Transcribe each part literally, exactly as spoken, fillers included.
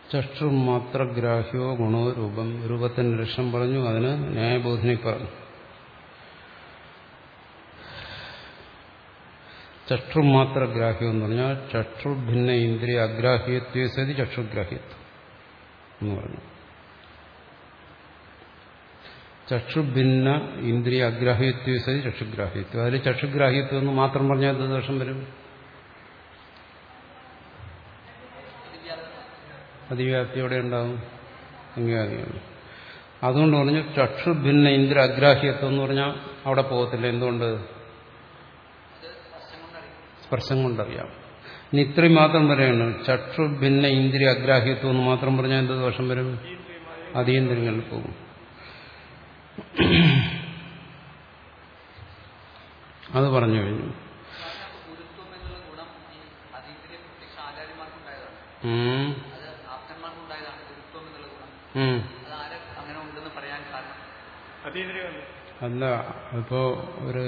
ചക്ഷു മാത്രഗ്രാഹ്യോ ഗുണോ രൂപം. രൂപത്തിന്റെ ലക്ഷണം പറഞ്ഞു, അതിന് ന്യായബോധനി പറഞ്ഞു. ചക്ഷു മാത്രഗ്രാഹ്യം എന്ന് പറഞ്ഞാൽ ചക്ഷു ഭിന്ന ഇന്ദ്രിയ അഗ്രാഹ്യത്വ സതി ചക്ഷുഗ്രാഹ്യത്വം എന്ന് പറഞ്ഞു. ചക്ഷു ഭിന്ന ഇന്ദ്രിയ അഗ്രാഹ്യത്വ സതി ചക്ഷുഗ്രാഹ്യത്വം. അതിൽ ചക്ഷുഗ്രാഹ്യത്വം എന്ന് മാത്രം പറഞ്ഞാൽ എന്ത് ദോഷം വരും? അതിവ്യാപ്തിയോടെ ഉണ്ടാകും. അംഗീകാരിയാണ്. അതുകൊണ്ട് പറഞ്ഞു ചക്ഷു ഭിന്ന ഇന്ദ്രിയ അഗ്രാഹ്യത്വം എന്ന് പറഞ്ഞാൽ അവിടെ പോകത്തില്ല. എന്തുകൊണ്ട്? സ്പർശം കൊണ്ടറിയാം. ഇനി ഇത്രയും മാത്രം പറയാണ്. ചക്ഷു ഭിന്ന ഇന്ദ്രിയ അഗ്രാഹ്യത്വം എന്ന് മാത്രം പറഞ്ഞാൽ എന്ത് ദോഷം വരും? അതീന്ദ്രിയങ്ങളിൽ പോകും. അത് പറഞ്ഞു കഴിഞ്ഞു. അല്ല, ഇപ്പോ ഒരു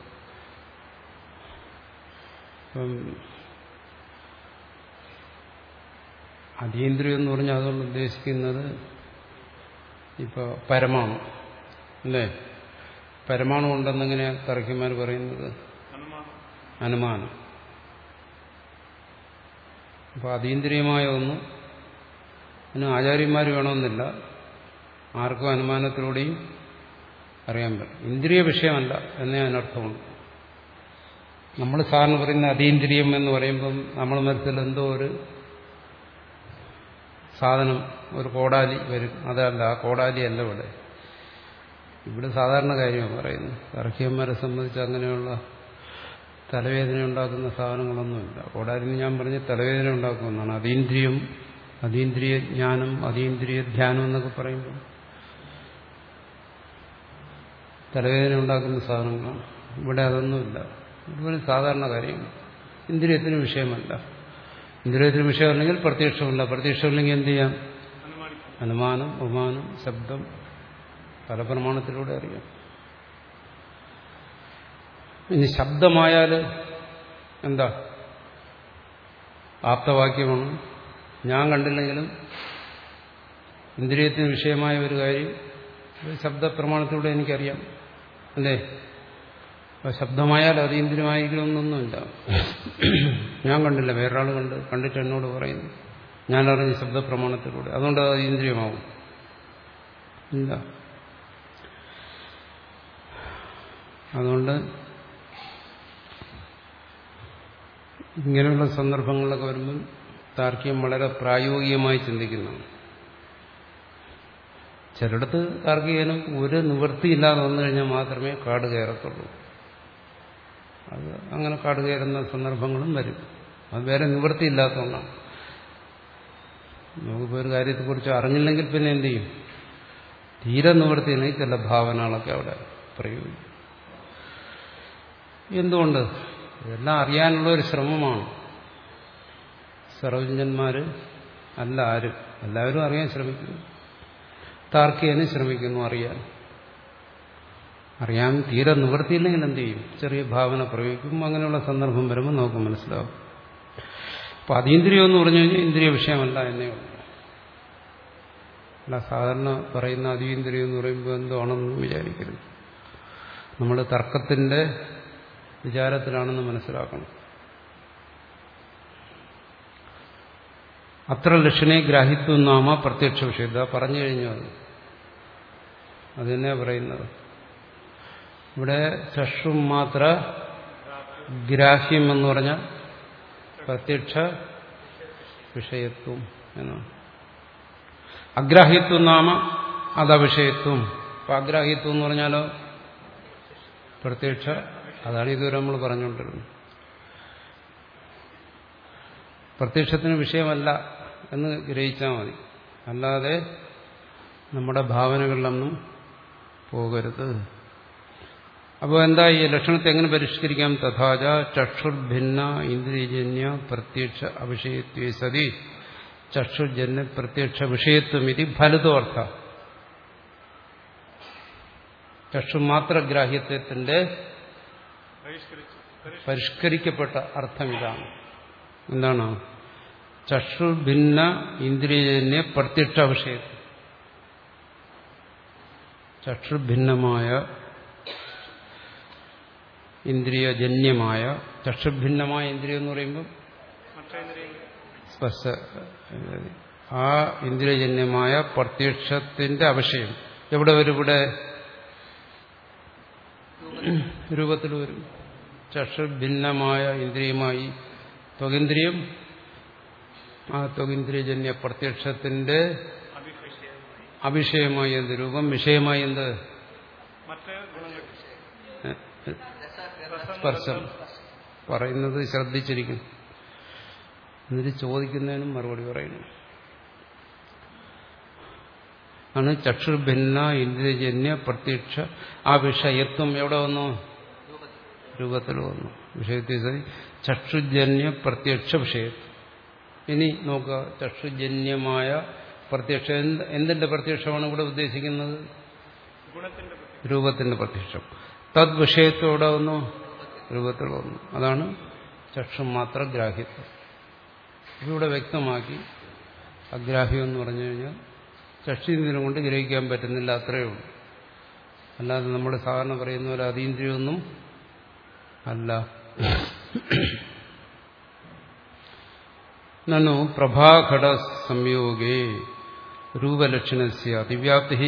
അതീന്ദ്രിയം എന്ന് പറഞ്ഞാൽ അതുകൊണ്ട് ഉദ്ദേശിക്കുന്നത് ഇപ്പൊ പരമാണു അല്ലേ? പരമാണു ഉണ്ടെന്നെങ്ങനെയാ തർക്കിമാർ പറയുന്നത്? അനുമാനം. അപ്പൊ അതീന്ദ്രിയമായ ഒന്ന് അതിന് ആചാര്യന്മാർ വേണമെന്നില്ല, ആർക്കും അനുമാനത്തിലൂടെയും അറിയാൻ പറ്റും. ഇന്ദ്രിയ വിഷയമല്ല എന്നേ അതിനർത്ഥമുണ്ട്. നമ്മൾ സാറിന് പറയുന്ന അതീന്ദ്രിയം എന്ന് പറയുമ്പം നമ്മൾ മനസ്സിൽ എന്തോ ഒരു സാധനം, ഒരു കോടാലി വരും. അതല്ല, ആ കോടാലി അല്ല ഇവിടെ. ഇവിടെ സാധാരണ കാര്യമാണ് പറയുന്നത്. തർക്കിയന്മാരെ സംബന്ധിച്ച് അങ്ങനെയുള്ള തലവേദന ഉണ്ടാക്കുന്ന സാധനങ്ങളൊന്നുമില്ല. കോടാലിന് ഞാൻ പറഞ്ഞ് തലവേദന ഉണ്ടാക്കുമെന്നാണ്. അതീന്ദ്രിയം, അതീന്ദ്രിയ ജ്ഞാനം, അതീന്ദ്രിയ ധ്യാനം എന്നൊക്കെ പറയുമ്പോൾ തലവേദന ഉണ്ടാക്കുന്ന സാധനങ്ങളാണ്. ഇവിടെ അതൊന്നുമില്ല. ഇതുപോലെ സാധാരണ കാര്യങ്ങൾ ഇന്ദ്രിയത്തിന് വിഷയമല്ല. ഇന്ദ്രിയത്തിന് വിഷയമല്ലെങ്കിൽ പ്രത്യക്ഷമില്ല. പ്രത്യക്ഷമില്ലെങ്കിൽ എന്ത് ചെയ്യാം? അനുമാനം, ഉപമാനം, ശബ്ദം, പല പ്രമാണത്തിലൂടെ അറിയാം. ഇനി ശബ്ദമായാൽ എന്താ? ആപ്തവാക്യമാണ്. ഞാൻ കണ്ടില്ലെങ്കിലും ഇന്ദ്രിയത്തിന് വിഷയമായ ഒരു കാര്യം ശബ്ദപ്രമാണത്തിലൂടെ എനിക്കറിയാം അല്ലേ? അപ്പൊ ശബ്ദമായാൽ അതീന്ദ്രിയമായിരിക്കണമെന്നൊന്നുമില്ല. ഞാൻ കണ്ടില്ല, വേറൊരാൾ കണ്ട് കണ്ടിട്ട് എന്നോട് പറയുന്നു, ഞാൻ അറിഞ്ഞ ശബ്ദപ്രമാണത്തിലൂടെ, അതുകൊണ്ട് അത് അതീന്ദ്രിയമാവും ഇല്ല. അതുകൊണ്ട് ഇങ്ങനെയുള്ള സന്ദർഭങ്ങളിലൊക്കെ വരുമ്പം താർക്കികം വളരെ പ്രായോഗികമായി ചിന്തിക്കുന്നതാണ്. ചിലയിടത്ത് താർക്കികനും ഒരു നിവൃത്തിയില്ലാതെ വന്നു കഴിഞ്ഞാൽ മാത്രമേ കാട് കയറത്തുള്ളൂ. അത് അങ്ങനെ കാട് കയറുന്ന സന്ദർഭങ്ങളും വരും. അത് വേറെ നിവൃത്തിയില്ലാത്തതുകൊണ്ടാണ്. നമുക്കിപ്പോൾ ഒരു കാര്യത്തെക്കുറിച്ച് അറിഞ്ഞില്ലെങ്കിൽ പിന്നെ എന്ത് ചെയ്യും? തീരെ നിവൃത്തിയില്ലെങ്കിൽ ചില ഭാവനകളൊക്കെ അവിടെ പ്രയോഗിക്കും. എന്തുകൊണ്ട്? ഇതെല്ലാം അറിയാനുള്ള ഒരു ശ്രമമാണ്. സർവജ്ഞന്മാർ അല്ല ആരും, എല്ലാവരും അറിയാൻ ശ്രമിക്കുന്നു. താർക്കികനും ശ്രമിക്കുന്നു അറിയാൻ. അറിയാൻ തീരെ നിവൃത്തിയില്ലെങ്കിൽ എന്ത് ചെയ്യും? ചെറിയ ഭാവന പ്രയോഗിക്കും. അങ്ങനെയുള്ള സന്ദർഭം വരുമ്പോൾ നമുക്ക് മനസ്സിലാവും. അപ്പം അതീന്ദ്രിയം എന്ന് പറഞ്ഞു കഴിഞ്ഞാൽ ഇന്ദ്രിയ വിഷയമല്ല എന്നേ ഉള്ളൂ. അല്ല, സാധാരണ പറയുന്ന അതീന്ദ്രിയം എന്ന് പറയുമ്പോൾ എന്താണെന്ന് വിചാരിക്കരുത്. നമ്മൾ തർക്കത്തിന്റെ വിചാരത്തിലാണെന്ന് മനസ്സിലാക്കണം. അത്ര ലക്ഷണേ ഗ്രാഹിത്വം നാമ പ്രത്യക്ഷ വിഷയത പറഞ്ഞു കഴിഞ്ഞു. അത് അത് തന്നെയാണ് പറയുന്നത്. ഇവിടെ ചക്ഷു മാത്ര ഗ്രാഹ്യം എന്ന് പറഞ്ഞാൽ പ്രത്യക്ഷ വിഷയത്വം എന്നാണ്. അഗ്രാഹ്യത്വം നാമ അതവിഷയത്വം. അപ്പം അഗ്രാഹ്യത്വം എന്ന് പറഞ്ഞാലോ പ്രത്യക്ഷ, അതാണ് ഇതുവരെ നമ്മൾ പറഞ്ഞുകൊണ്ടിരുന്നത്. പ്രത്യക്ഷത്തിന് വിഷയമല്ല എന്ന് ഗ്രഹിച്ചാൽ മതി. അല്ലാതെ നമ്മുടെ ഭാവനകളിലൊന്നും പോകരുത്. അപ്പോൾ എന്താ ഈ ലക്ഷണത്തെ എങ്ങനെ പരിഷ്കരിക്കാം? തഥാച ചക്ഷുർഭിന്ന ഇന്ദ്രിയജന്യ പ്രത്യക്ഷ അവിഷയത്വേ സതി ചക്ഷുജന്യ പ്രത്യക്ഷ വിഷയത്വം ഇത് ഫലിതോർത്ഥ. ചക്ഷുമാത്ര ഗ്രാഹ്യത്വത്തിന്റെ പരിഷ്കരിക്കപ്പെട്ട അർത്ഥം ഇതാണ്. എന്താണ്? ചക്ഷുർഭിന്ന ഇന്ദ്രിയജന്യ പ്രത്യക്ഷ വിഷയത്തിൽ ചക്ഷുർഭിന്നമായ ഇന്ദ്രിയജന്യമായ ചക്ഷുർഭിന്നമായ ഇന്ദ്രിയം എന്ന് പറയുമ്പോൾ സ്പർശ ആ ഇന്ദ്രിയജന്യമായ പ്രത്യക്ഷത്തിന്റെ അവിഷയം എവിടെ വരും? ഇവിടെ രൂപത്തിൽ വരും. ചക്ഷുർഭിന്നമായ ഇന്ദ്രിയമായി ത്വകിന്ദ്രിയം, ആ ത്വകിന്ദ്രിയജന്യ പ്രത്യക്ഷത്തിന്റെ അവിഷയമായി എന്ത് രൂപം, വിഷയമായി എന്ത് സ്പർശം. പറയുന്നത് ശ്രദ്ധിച്ചിരിക്കും. എന്നിട്ട് ചോദിക്കുന്നതിനും മറുപടി പറയുന്നു. ആണ് ചക്ഷുർഭിന്ന ഇന്ദ്രിയജന്യ പ്രത്യക്ഷ ആ വിഷയത്വം എവിടെ വന്നു? രൂപത്തിൽ വന്നു. വിഷയത്തിൽ ചക്ഷുജന്യ പ്രത്യക്ഷ വിഷയത്വം. ഇനി നോക്കുക, ചക്ഷുജന്യമായ പ്രത്യക്ഷം എന്തിന്റെ പ്രത്യക്ഷമാണ് ഇവിടെ ഉദ്ദേശിക്കുന്നത്? രൂപത്തിന്റെ പ്രത്യക്ഷം. തദ് വിഷയത്തോടെ വന്നു, രൂപത്തിൽ വന്നു. അതാണ് ചക്ഷു മാത്ര ഗ്രാഹ്യത്വം. ഇവിടെ വ്യക്തമാക്കി അഗ്രാഹ്യം എന്ന് പറഞ്ഞു കഴിഞ്ഞാൽ ചക്ഷുന്ദ്രിയം കൊണ്ട് ഗ്രഹിക്കാൻ പറ്റുന്നില്ല, അത്രയേ ഉള്ളൂ. അല്ലാതെ നമ്മൾ സാധാരണ പറയുന്ന പോലെ അതീന്ദ്രിയൊന്നും അല്ല. നനു പ്രഭാഘട സംയോഗേ രൂപലക്ഷണസ്യ അതിവ്യാപ്തി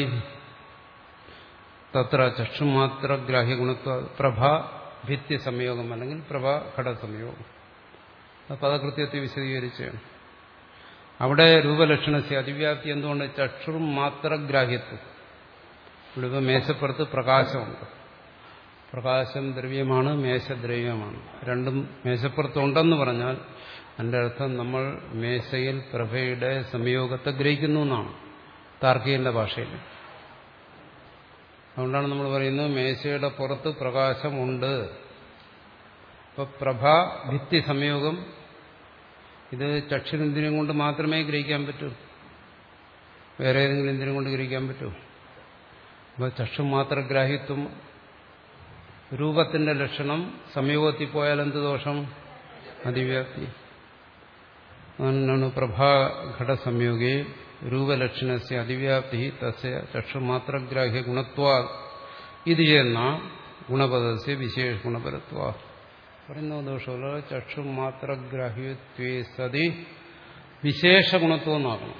തത്ര ചക്ഷുമാത്ര ഗ്രാഹ്യഗുണത്വ പ്രഭാ ഭിത്തി സംയോഗം അല്ലെങ്കിൽ പ്രഭാഘട സംയോഗം. പദകൃത്യത്തെ വിശദീകരിച്ചാണ്. അവിടെ രൂപലക്ഷണസ്യ അതിവ്യാപ്തി എന്തുകൊണ്ട്? ചക്ഷുർ മാത്ര ഗ്രാഹ്യത്വം. ഇവിടെ ഇപ്പോൾ മേശപ്പുറത്ത് പ്രകാശമുണ്ട്. പ്രകാശം ദ്രവ്യമാണ്, മേശ ദ്രവ്യമാണ്. രണ്ടും മേശപ്പുറത്തുണ്ടെന്ന് പറഞ്ഞാൽ അതിൻ്റെ അർത്ഥം നമ്മൾ മേശയിൽ പ്രഭയുടെ സംയോഗത്തെ ഗ്രഹിക്കുന്നു എന്നാണ് താർക്കികന്റെ ഭാഷയിൽ. അതുകൊണ്ടാണ് നമ്മൾ പറയുന്നത് മേശയുടെ പുറത്ത് പ്രകാശമുണ്ട്. അപ്പൊ പ്രഭാ ഭിത്തി സംയോഗം ഇത് ചക്ഷുരേന്ദ്രിയം കൊണ്ട് മാത്രമേ ഗ്രഹിക്കാൻ പറ്റൂ. വേറെ ഏതെങ്കിലും ഇന്ദ്രിയം കൊണ്ട് ഗ്രഹിക്കാൻ പറ്റൂ? അപ്പൊ ചക്ഷു മാത്ര ഗ്രാഹ്യത്വം രൂപത്തിന്റെ ലക്ഷണം സംയോഗത്തിൽ പോയാൽ എന്ത് ദോഷം? അതിവ്യാപ്തി. അതാണ് പ്രഭാഘട സംയോഗേ രൂപലക്ഷണസ്യ അതിവ്യാപ്തി തസ്യ ചക്ഷുമാത്രഗ്രാഹ്യ ഗുണത്വാ ഇത് ചെയ്യുന്ന ഗുണപദസ്യ വിശേഷ ഗുണപരത്വ. പറയുന്ന ദോഷമുള്ള ചക്ഷുമാത്രഗ്രാഹ്യത്വേ സതി വിശേഷ ഗുണത്വം എന്നാക്കണം.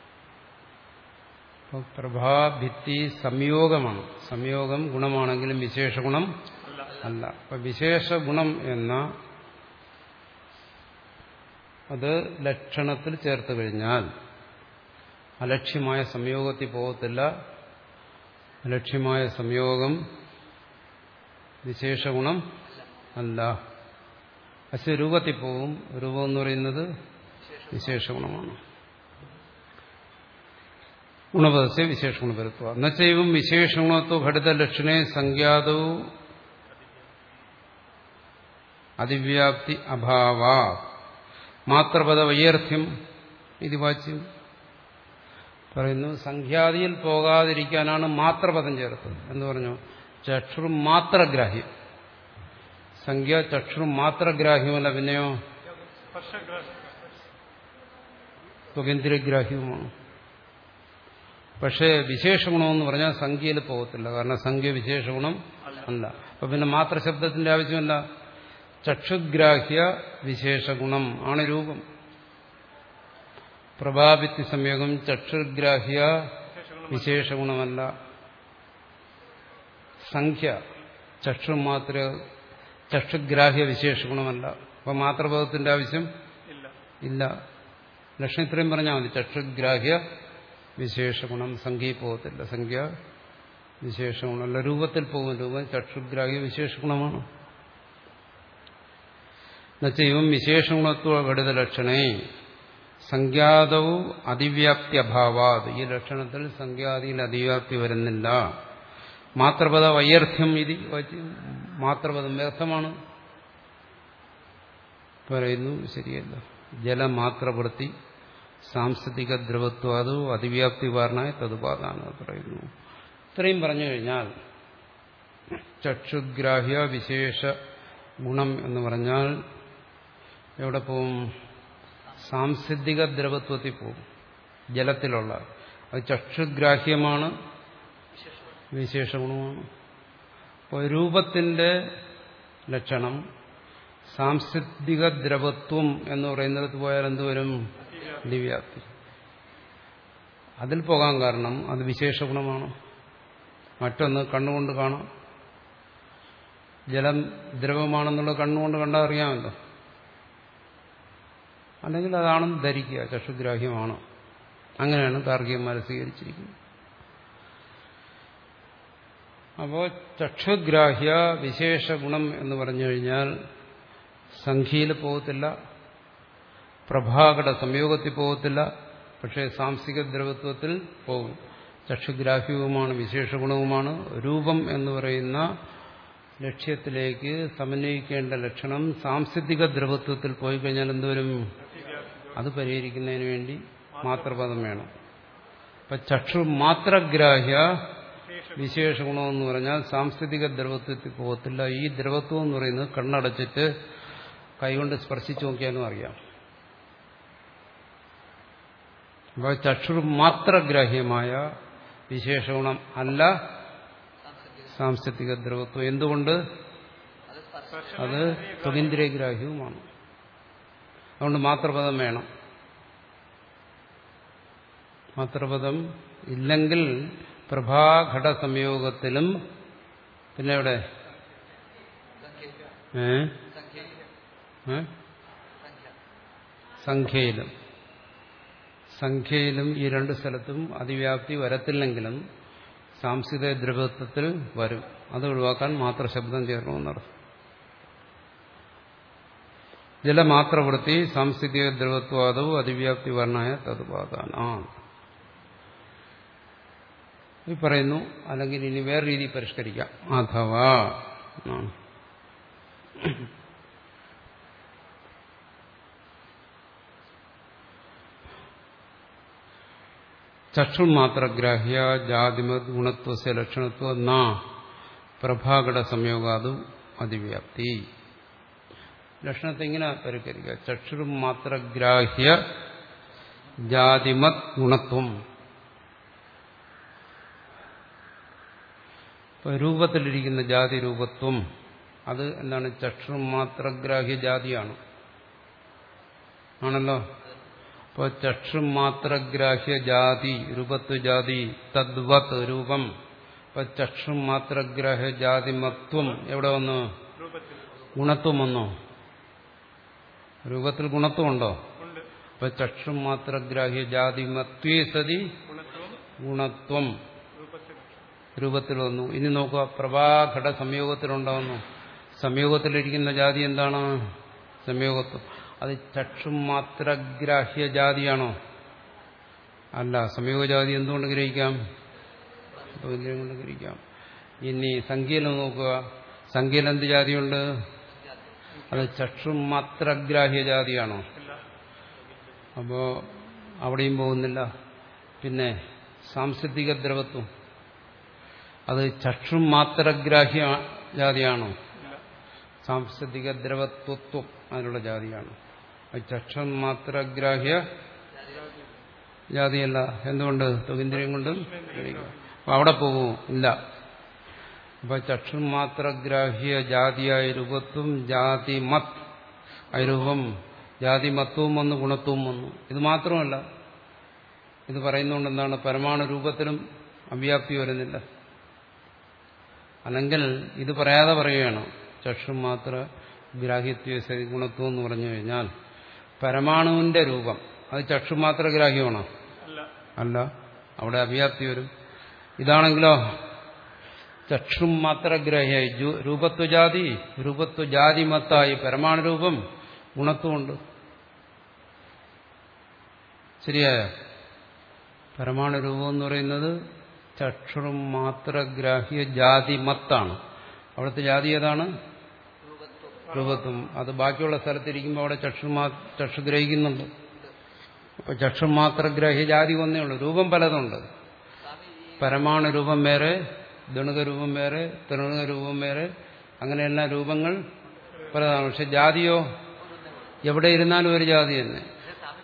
അപ്പോൾ പ്രഭാഭിത്തി സംയോഗമാണ്. സംയോഗം ഗുണമാണെങ്കിലും വിശേഷ ഗുണം അല്ല. അപ്പൊ വിശേഷ ഗുണം എന്ന അത് ലക്ഷണത്തിൽ ചേർത്ത് കഴിഞ്ഞാൽ അലക്ഷ്യമായ സംയോഗത്തിൽ പോകത്തില്ല. അലക്ഷ്യമായ സംയോഗം വിശേഷ ഗുണം അല്ല. പക്ഷെ രൂപത്തിൽ പോകും. രൂപം എന്ന് പറയുന്നത് വിശേഷ ഗുണമാണ്. ഗുണപദസ്യ വിശേഷ ഗുണപരത്വ എന്നുവെച്ചും വിശേഷ ഗുണത്വ ഘടിത ലക്ഷണേ സംഖ്യാതവും അതിവ്യാപ്തി അഭാവ മാത്രപദ വൈയർത്ഥ്യം ഇത് വാച്യം പറയുന്നു. സംഖ്യാദിയിൽ പോകാതിരിക്കാനാണ് മാത്രപദം ചേർത്തത് എന്ന് പറഞ്ഞു. ചക്ഷുർ മാത്രഗ്രാഹ്യം. സംഖ്യ ചക്ഷുർ മാത്രഗ്രാഹ്യമല്ല, പിന്നെയോ സ്വകേന്ദ്രഗ്രാഹ്യവുമാണ്. പക്ഷേ വിശേഷ ഗുണമെന്ന് പറഞ്ഞാൽ സംഖ്യയിൽ പോകത്തില്ല. കാരണം സംഖ്യ വിശേഷ ഗുണം അല്ല. അപ്പൊ പിന്നെ മാത്ര ശബ്ദത്തിന്റെ ആവശ്യമല്ല. ചക്ഷുഗ്രാഹ്യ വിശേഷ ഗുണം ആണ് രൂപം. പ്രഭാഭിത്തി സംയോഗം ചക്ഷുഗ്രാഹ്യ വിശേഷ ഗുണമല്ല. സംഖ്യ ചക്ഷു മാത്ര ചക്ഷുഗ്രാഹ്യ വിശേഷ ഗുണമല്ല. അപ്പൊ മാത്രപദത്തിന്റെ ആവശ്യം ഇല്ല. ലക്ഷണം ഇത്രയും പറഞ്ഞാൽ മതി. ചക്ഷുഗ്രാഹ്യ വിശേഷ ഗുണം. സംഖ്യയിൽ പോകത്തില്ല. സംഖ്യ വിശേഷ ഗുണമല്ല. രൂപത്തിൽ പോകും. രൂപം ചക്ഷുഗ്രാഹ്യ വിശേഷ ഗുണമാണ്. എന്നുവെച്ചാൽ വിശേഷ ഗുണത്വ ഘടിത ലക്ഷണേ സംഖ്യാതവും അതിവ്യാപ്തി അഭാവാത്. ഈ ലക്ഷണത്തിൽ സംഖ്യാദിയിൽ അതിവ്യാപ്തി വരുന്നില്ല. മാത്രപദ വൈയർത്ഥ്യം ഇത് മാത്രപദം വ്യർത്ഥമാണ് പറയുന്നു. ശരിയല്ല. ജലമാത്രവൃത്തി സാംസ്കൃതിക ദ്രവത്വാദോ അതിവ്യാപ്തി വാരണായ തതുപാതാണ് പറയുന്നു. ഇത്രയും പറഞ്ഞു കഴിഞ്ഞാൽ ചക്ഷുഗ്രാഹ്യ വിശേഷ ഗുണം എന്ന് പറഞ്ഞാൽ എവിടെ പോവും? സാംസിദ്ധിക ദ്രവത്വത്തിൽ പോകും. ജലത്തിലുള്ള അത് ചക്ഷുഗ്രാഹ്യമാണ്, വിശേഷഗുണമാണ്. അപ്പോൾ രൂപത്തിന്റെ ലക്ഷണം സാംസിദ്ധിക ദ്രവത്വം എന്ന് പറയുന്നിടത്ത് പോയാൽ എന്തുവരും? അതിവ്യാപ്തി. അതിൽ പോകാൻ കാരണം അത് വിശേഷഗുണമാണ്. മറ്റൊന്ന് കണ്ണുകൊണ്ട് കാണാം. ജലം ദ്രവമാണെന്നുള്ള കണ്ണുകൊണ്ട് കണ്ടാൽ അറിയാമല്ലോ. അല്ലെങ്കിൽ അതാണെന്ന് ധരിക്കുക, ചക്ഷുഗ്രാഹ്യമാണ്. അങ്ങനെയാണ് താർക്കികന്മാർ സ്വീകരിച്ചിരിക്കുന്നത്. അപ്പോൾ ചക്ഷുഗ്രാഹ്യ വിശേഷഗുണം എന്ന് പറഞ്ഞു കഴിഞ്ഞാൽ സംഖ്യയിൽ പോകത്തില്ല, പ്രഭാകട സംയോഗത്തിൽ പോകത്തില്ല, പക്ഷേ സാംസിക ദ്രവത്വത്തിൽ പോകും. ചക്ഷുഗ്രാഹ്യവുമാണ്, വിശേഷഗുണവുമാണ്. രൂപം എന്ന് പറയുന്ന ലക്ഷ്യത്തിലേക്ക് സമന്വയിക്കേണ്ട ലക്ഷണം സാംസിദ്ധിക ദ്രവത്വത്തിൽ പോയി കഴിഞ്ഞാൽ എന്തുവരും? അത് പരിഹരിക്കുന്നതിന് വേണ്ടി മാത്രപദം വേണം. അപ്പൊ ചക്ഷു മാത്രഗ്രാഹ്യ വിശേഷഗുണമെന്ന് പറഞ്ഞാൽ സാംസ്കൃതിക ദ്രവത്വത്തിൽ പോകത്തില്ല. ഈ ദ്രവത്വം എന്ന് പറയുന്നത് കണ്ണടച്ചിട്ട് കൈകൊണ്ട് സ്പർശിച്ചു നോക്കിയാലും അറിയാം. അപ്പോൾ ചക്ഷു മാത്രഗ്രാഹ്യമായ വിശേഷഗുണം അല്ല സാംസ്കൃതിക ദ്രവത്വം. എന്തുകൊണ്ട്? അത് ത്വഗീന്ദ്രിയഗ്രാഹ്യവുമാണ്. അതുകൊണ്ട് മാത്രപദം വേണം. മാത്രപദം ഇല്ലെങ്കിൽ പ്രഭാഘട സംയോഗത്തിലും പിന്നെ എവിടെ സംഖ്യയിലും സംഖ്യയിലും ഈ രണ്ട് സ്ഥലത്തും അതിവ്യാപ്തി വരത്തില്ലെങ്കിലും സാംസ്കൃതിക ദ്രവത്വത്തിൽ വരും. അത് ഒഴിവാക്കാൻ മാത്ര ശബ്ദം ചേർക്കണമെന്നർത്ഥം. ജലമാത്രവൃത്തി സാംസ്കൃതിക ദ്രവത്വാദവും അതിവ്യാപ്തി വർണ്ണായ തതുപാദാന. ഈ പറയുന്നു. അല്ലെങ്കിൽ ഇനി വേറെ രീതി പരിഷ്കരിക്കാം. അഥവാ ചക്ഷുമാത്രഗ്രാഹ്യ ജാതിമത് ഗുണത്വസ്യ ലക്ഷണത്വ ന പ്രഭാകട സംയോഗാദു അതിവ്യാപ്തി. ലക്ഷണത്തെ ഇങ്ങനെ പരിഹരിക്കുക. ചക്ഷുമാത്രഗ്രാഹ്യ ജാതിമത് ഗുണത്വം. ഇപ്പൊ രൂപത്തിലിരിക്കുന്ന ജാതി രൂപത്വം അത് എന്താണ്? ചക്ഷുമാത്രഗ്രാഹ്യ ജാതിയാണ്, ആണല്ലോ. അപ്പോൾ ചക്ഷുമാത്രഗ്രാഹ്യ ജാതി രൂപത്വ ജാതി തദ്വത് രൂപം. അപ്പൊ ചക്ഷുമാത്രഗ്രാഹ്യ ജാതിമത്വം എവിടെ വന്നു? ഗുണത്വം വന്നോ? രൂപത്തിൽ ഗുണത്വമുണ്ടോ? അപ്പൊ ചക്ഷുമാത്രഗ്രാഹ്യ ജാതിമത്വേ സതി ഗുണത്വം രൂപത്തിൽ വന്നു. ഇനി നോക്കുക, പ്രഭാഘട സംയോഗത്തിലുണ്ടാവുന്നു. സംയോഗത്തിലിരിക്കുന്ന ജാതി എന്താണ്? സംയോഗത്വം. അത് ചക്ഷുമാത്രഗ്രാഹ്യ ജാതിയാണോ? അല്ല. സംയോഗജാതി എന്തുകൊണ്ട് ഗ്രഹിക്കാം? ഇന്ദ്രിയം കൊണ്ട് ഗ്രഹിക്കാം. ഇനി സംഖ്യയിൽ നോക്കുക, സംഖ്യയിൽ എന്ത് ജാതിയുണ്ട്? അത് ചക്ഷുമാത്രഗ്രാഹ്യ ജാതിയാണോ? അപ്പോ അവിടെയും പോകുന്നില്ല. പിന്നെ സാംസ്കൃതിക ദ്രവത്വം അത് ചക്ഷുമാത്രഗ്രാഹ്യ ജാതിയാണോ? സാംസ്കൃതിക ദ്രവത്വത്വം അതിനുള്ള ജാതിയാണ്. അത് ചക്ഷുമാത്രഗ്രാഹ്യ ജാതിയല്ല. എന്തുകൊണ്ട്? ത്വഗീന്ദ്രിയം കൊണ്ട്. അപ്പൊ അവിടെ പോകുമോ? ഇല്ല. അപ്പൊ ചക്ഷുമാത്രഗ്രാഹ്യ ജാതിയായ രൂപത്വം ജാതിമത് രൂപം ജാതിമത്വവും വന്നു, ഗുണത്വവും വന്നു. ഇത് മാത്രമല്ല, ഇത് പറയുന്നതുകൊണ്ട് എന്താണ്? പരമാണു രൂപത്തിലും അവ്യാപ്തി വരുന്നില്ല. അല്ലെങ്കിൽ ഇത് പറയാതെ പറയുകയാണ്. ചക്ഷുമാത്ര ഗ്രാഹ്യത്വ ഗുണത്വം എന്ന് പറഞ്ഞു കഴിഞ്ഞാൽ പരമാണുവിന്റെ രൂപം അത് ചക്ഷുമാത്ര ഗ്രാഹ്യമാണോ? അല്ല. അവിടെ അവ്യാപ്തി വരും. ഇതാണെങ്കിലോ ചക്ഷുമാത്രഗ്രാഹ്യായി രൂപത്വജാതി രൂപത്വജാതിമത്തായി പരമാണുരൂപം ഗുണത്വമുണ്ട്. ശരിയായ പരമാണുരൂപം എന്ന് പറയുന്നത് ചക്ഷുമാത്രഗ്രാഹ്യ ജാതിമത്താണ്. അവിടുത്തെ ജാതി ഏതാണ്? രൂപത്വം. അത് ബാക്കിയുള്ള സ്ഥലത്തിരിക്കുമ്പോൾ അവിടെ ചക്ഷുമാ ചക്ഷു ഗ്രഹിക്കുന്നുണ്ട്. അപ്പൊ ചക്ഷുമാത്രഗ്രാഹ്യ ജാതി ഒന്നേ ഉള്ളൂ. രൂപം പലതുണ്ട്. പരമാണു രൂപം വേറെ, ദണുകരൂപം വേറെ, ത്രിണുകരൂപം വേറെ, അങ്ങനെയെല്ലാം രൂപങ്ങൾ പലതാണ്. പക്ഷെ ജാതിയോ എവിടെ ഇരുന്നാലും ഒരു ജാതി തന്നെ.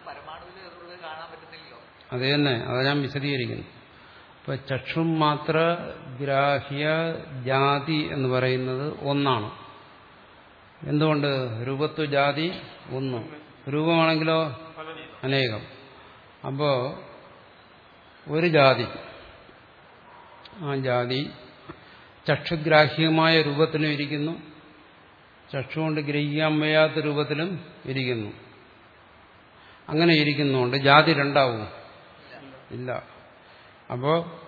അത് തന്നെ, അത് ഞാൻ വിശദീകരിക്കുന്നു. ഇപ്പൊ ചക്ഷും മാത്ര ഗ്രാഹ്യ ജാതി എന്ന് പറയുന്നത് ഒന്നാണ്. എന്തുകൊണ്ട്? രൂപത്വ ജാതി ഒന്ന്, രൂപമാണെങ്കിലോ അനേകം. അപ്പോ ഒരു ജാതി, ആ ജാതി ചക്ഷുഗ്രാഹ്യമായ രൂപത്തിലും ഇരിക്കുന്നു, ചക്ഷു കൊണ്ട് ഗ്രഹിക്കാൻ വയ്യാത്ത രൂപത്തിലും ഇരിക്കുന്നു. അങ്ങനെ ഇരിക്കുന്നുണ്ട് ജാതി രണ്ടാവും ഇല്ല. അപ്പോ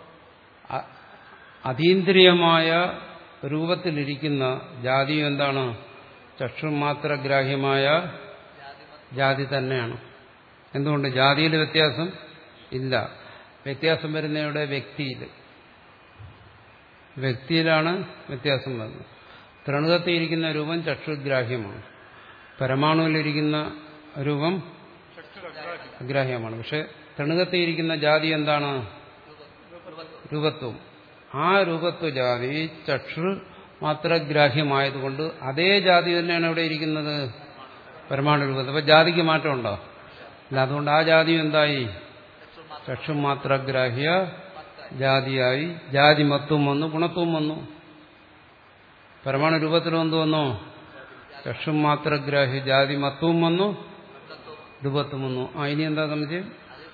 അതീന്ദ്രിയമായ രൂപത്തിലിരിക്കുന്ന ജാതിയും എന്താണ്? ചക്ഷു മാത്ര ഗ്രാഹ്യമായ ജാതി തന്നെയാണ്. എന്തുകൊണ്ട്? ജാതിയിൽ വ്യത്യാസം ഇല്ല. വ്യത്യാസം വരുന്നവിടെ വ്യക്തിയിൽ, വ്യക്തിയിലാണ് വ്യത്യാസം വരുന്നത്. തൃണകത്തിയിരിക്കുന്ന രൂപം ചക്ഷുഗ്രാഹ്യമാണ്, പരമാണുവിലിരിക്കുന്ന രൂപം അഗ്രാഹ്യമാണ്. പക്ഷെ തൃണകത്തിയിരിക്കുന്ന ജാതി എന്താണ്? രൂപത്വം. ആ രൂപത്വ ജാതി ചക്ഷു മാത്രഗ്രാഹ്യമായതുകൊണ്ട് അതേ ജാതി തന്നെയാണ് ഇവിടെ ഇരിക്കുന്നത്, പരമാണു രൂപത്തിൽ. അപ്പൊ ജാതിക്ക് മാറ്റമുണ്ടോ? അല്ല. അതുകൊണ്ട് ആ ജാതി എന്തായി? ചക്ഷു മാത്രഗ്രാഹ്യ ജാതിയായി. ജാതി മത്വം വന്നു, ഗുണത്വം വന്നു. പരമാണു രൂപത്തിലും എന്ത് വന്നു? ചക്ഷു മാത്രഗ്രാഹ്യ ജാതി മത്വം വന്നു, രൂപത്വം വന്നു. ആ ഇനി എന്താ സംശയം?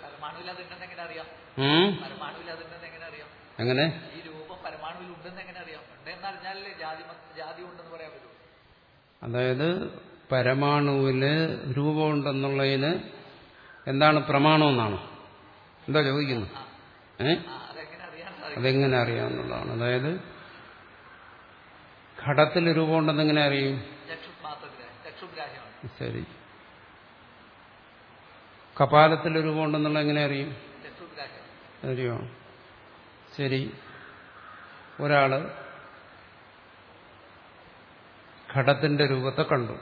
എങ്ങനെ? അതായത് പരമാണുവില് രൂപമുണ്ടെന്നുള്ളതിന് എന്താണ് പ്രമാണം എന്നാണ് എന്താ ചോദിക്കുന്നത്? ഏ അതെങ്ങനെ അറിയാമെന്നുള്ളതാണ്. അതായത് ഘടത്തിൽ രൂപമുണ്ടെന്ന് എങ്ങനെ അറിയും? ശരി. കപാലത്തിൽ രൂപമുണ്ടെന്നുള്ള എങ്ങനെ അറിയും? അറിയോ? ശരി. ഒരാള് ഘടത്തിന്റെ രൂപത്തെ കണ്ടു,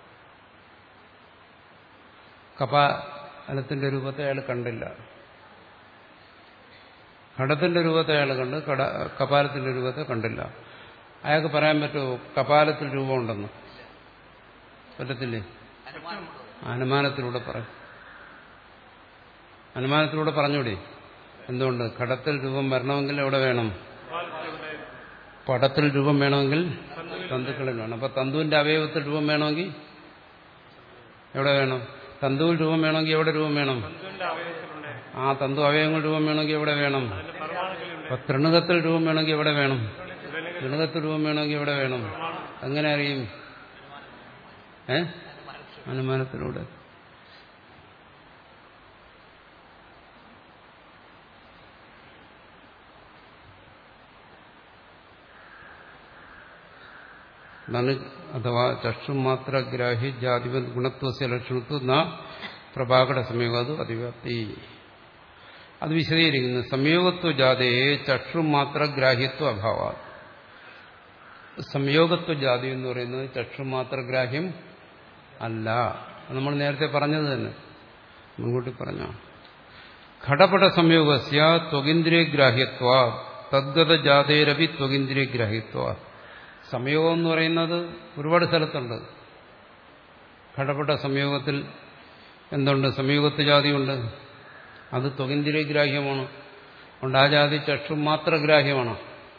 കപാലത്തിന്റെ രൂപത്തെ അയാൾ കണ്ടില്ല. ഘടത്തിന്റെ രൂപത്തെ അയാൾ കണ്ട്, കപാലത്തിന്റെ രൂപത്തെ കണ്ടില്ല. അയാൾക്ക് പറയാൻ പറ്റുമോ കപാലത്തിൽ രൂപമുണ്ടെന്ന്? പറ്റത്തില്ലേ? അനുമാനത്തിലൂടെ പറയും. അനുമാനത്തിലൂടെ പറഞ്ഞൂടെ? എന്തുകൊണ്ട്? ഘടത്തിൽ രൂപം വരണമെങ്കിൽ എവിടെ വേണം? പടത്തിൽ രൂപം വേണമെങ്കിൽ തന്തുക്കളിൽ വേണം. അപ്പൊ തന്തുവിന്റെ അവയവത്തിൽ രൂപം വേണമെങ്കിൽ എവിടെ വേണം? തന്തുവിൽ രൂപം വേണമെങ്കിൽ എവിടെ രൂപം വേണം? ആ തന്തു അവയവങ്ങൾ രൂപം വേണമെങ്കിൽ എവിടെ വേണം? അപ്പൊ തൃണകത്തിൽ രൂപം വേണമെങ്കിൽ എവിടെ വേണം? തൃണകത്തിൽ രൂപം വേണമെങ്കിൽ എവിടെ വേണം? എങ്ങനെ അറിയും? ഏ അനുമാനത്തിലൂടെ. അഥവാ ചക്ഷു മാത്ര ഗ്രാഹി ജാതിവത് ഗുണത്വസ്യ ലക്ഷണത്വ ന പ്രഭാകട സംയോഗ അത് അതിവ്യാപ്തി. അത് വിശദീകരിക്കുന്നു. സംയോഗത്വ ജാതയെ ചക്ഷു മാത്ര ഗ്രാഹ്യത്വ അഭാവ. സംയോഗത്വ ജാതി എന്ന് പറയുന്നത് ചക്ഷു മാത്ര ഗ്രാഹ്യം അല്ല. നമ്മൾ നേരത്തെ പറഞ്ഞത് തന്നെ, മുൻകൂട്ടി പറഞ്ഞ ഘടപട സംയോഗസ്യ ത്വഗിന്ദ്രിയ ഗ്രാഹ്യത്വ തദ്ഗത ജാതേരപി ത്വഗിന്ദ്രിയ ഗ്രാഹ്യത്വ. സംയോഗം എന്ന് പറയുന്നത് ഒരുപാട് സ്ഥലത്തുണ്ട്. ഘടപട സംയോഗത്തിൽ എന്തുണ്ട്? സംയോഗത്വ ജാതിയുണ്ട്. അത് ത്വഗിന്ദ്രിയ ഗ്രാഹ്യമാണ്. അതുകൊണ്ട് ആ ജാതി ചക്ഷു മാത്ര ഗ്രാഹ്യമാണ്.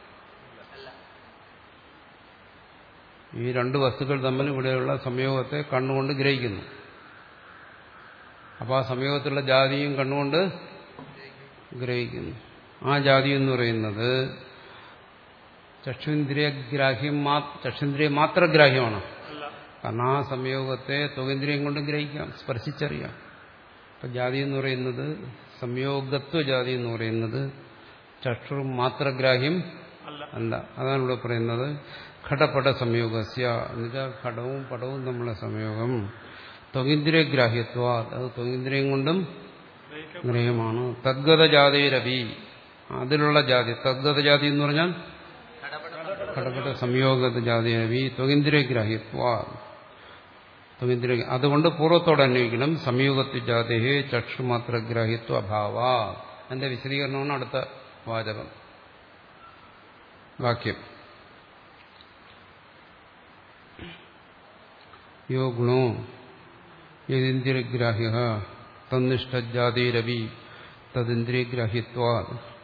ഈ രണ്ട് വസ്തുക്കൾ തമ്മിൽ ഇവിടെയുള്ള സംയോഗത്തെ കണ്ണുകൊണ്ട് ഗ്രഹിക്കുന്നു. അപ്പോൾ ആ സംയോഗത്തിലുള്ള ജാതിയും കണ്ണുകൊണ്ട് ഗ്രഹിക്കുന്നു. ആ ജാതി എന്ന് പറയുന്നത് ചക്ഷുന്ദ്രിയ ഗ്രാഹ്യം, ചക്ഷുന്ദ്രിയ മാത്ര ഗ്രാഹ്യമാണ്. കാരണം ആ സംയോഗത്തെ ത്വഗേന്ദ്രിയം കൊണ്ട് ഗ്രഹിക്കാം, സ്പർശിച്ചറിയാം. അപ്പൊ ജാതി എന്ന് പറയുന്നത്, സംയോഗത്വ ജാതി എന്ന് പറയുന്നത് ചക്ഷു മാത്രഗ്രാഹ്യം അല്ല. അതാണ് ഇവിടെ പറയുന്നത് ഘടപട സംയോഗസ്യ. എന്നുവെച്ചാൽ ഘടവും പടവും തമ്മിലുള്ള സംയോഗം ത്വഗേന്ദ്രിയ ഗ്രാഹ്യത്വ, അത് ത്വഗേന്ദ്രിയം കൊണ്ടും ഗ്രഹ്യമാണ്. തദ്ഗത ജാതിരവി, അതിലുള്ള ജാതി. തദ്ഗത ജാതി എന്ന് പറഞ്ഞാൽ ഘടപട സംയോഗ ജാതിരവി ത്വഗേന്ദ്രിയ ഗ്രാഹ്യത്വ. ത്വഗേന്ദ്രിയ അതുകൊണ്ട് പൂർവ്വത്തോടെ അന്വയിക്കണം. സംയോഗത്വ ജാതേ ചക്ഷുമാത്ര ഗ്രാഹ്യത്വ അഭാവ. അതിന്റെ വിശദീകരണമാണ് അടുത്ത വാചകം, വാക്യം. യോ ഗുണോ യദിന്ദ്രിയഗ്രാഹ്യ തന്നിഷ്ടജാതിരവി തദിന്ദ്രിയഗ്രാഹ്യത്വാ.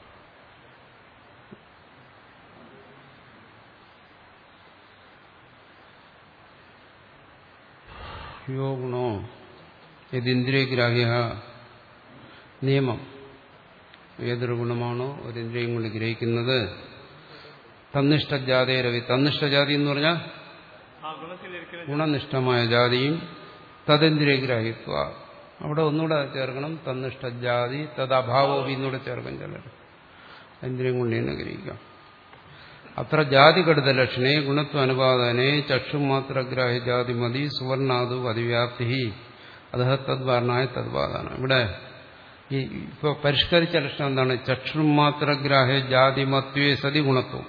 യോ ഗുണോ യദിന്ദ്രിയഗ്രാഹ്യ. നിയമം, ഏതൊരു ഗുണമാണോ ഒരു ഇന്ദ്രിയം കൊണ്ട് ഗ്രഹിക്കുന്നത്, തന്നിഷ്ടജാതിരവി. തന്നിഷ്ടജാതി എന്ന് പറഞ്ഞാൽ ഗുണനിഷ്ഠമായ ജാതിയും തദിന്ദ്രിയഗ്രാഹ്യത്വ. അവിടെ ഒന്നുകൂടെ ചേർക്കണം, തന്നിഷ്ടജാതി തദഭാവോപി എന്നൂടെ ചേർക്കും ചിലർ. ഇന്ദ്രിയം കൊണ്ട് തന്നെ ഗ്രഹിക്കാം. അത്ര ജാതി കടുത്ത ലക്ഷണേ ഗുണത്വ അനുപാദനെ ചക്ഷുമാത്രഗ്രാഹ്യ ജാതി മതി സുവർണാദു അതിവ്യാപ്തി അതഹ തദ്വാർണായ തദ്വാദാനം. ഇവിടെ ഈ ഇപ്പൊ പരിഷ്കരിച്ച ലക്ഷണം എന്താണ്? ചക്ഷുമാത്രഗ്രാഹ്യ ജാതി മത്വേ സതി ഗുണത്വം.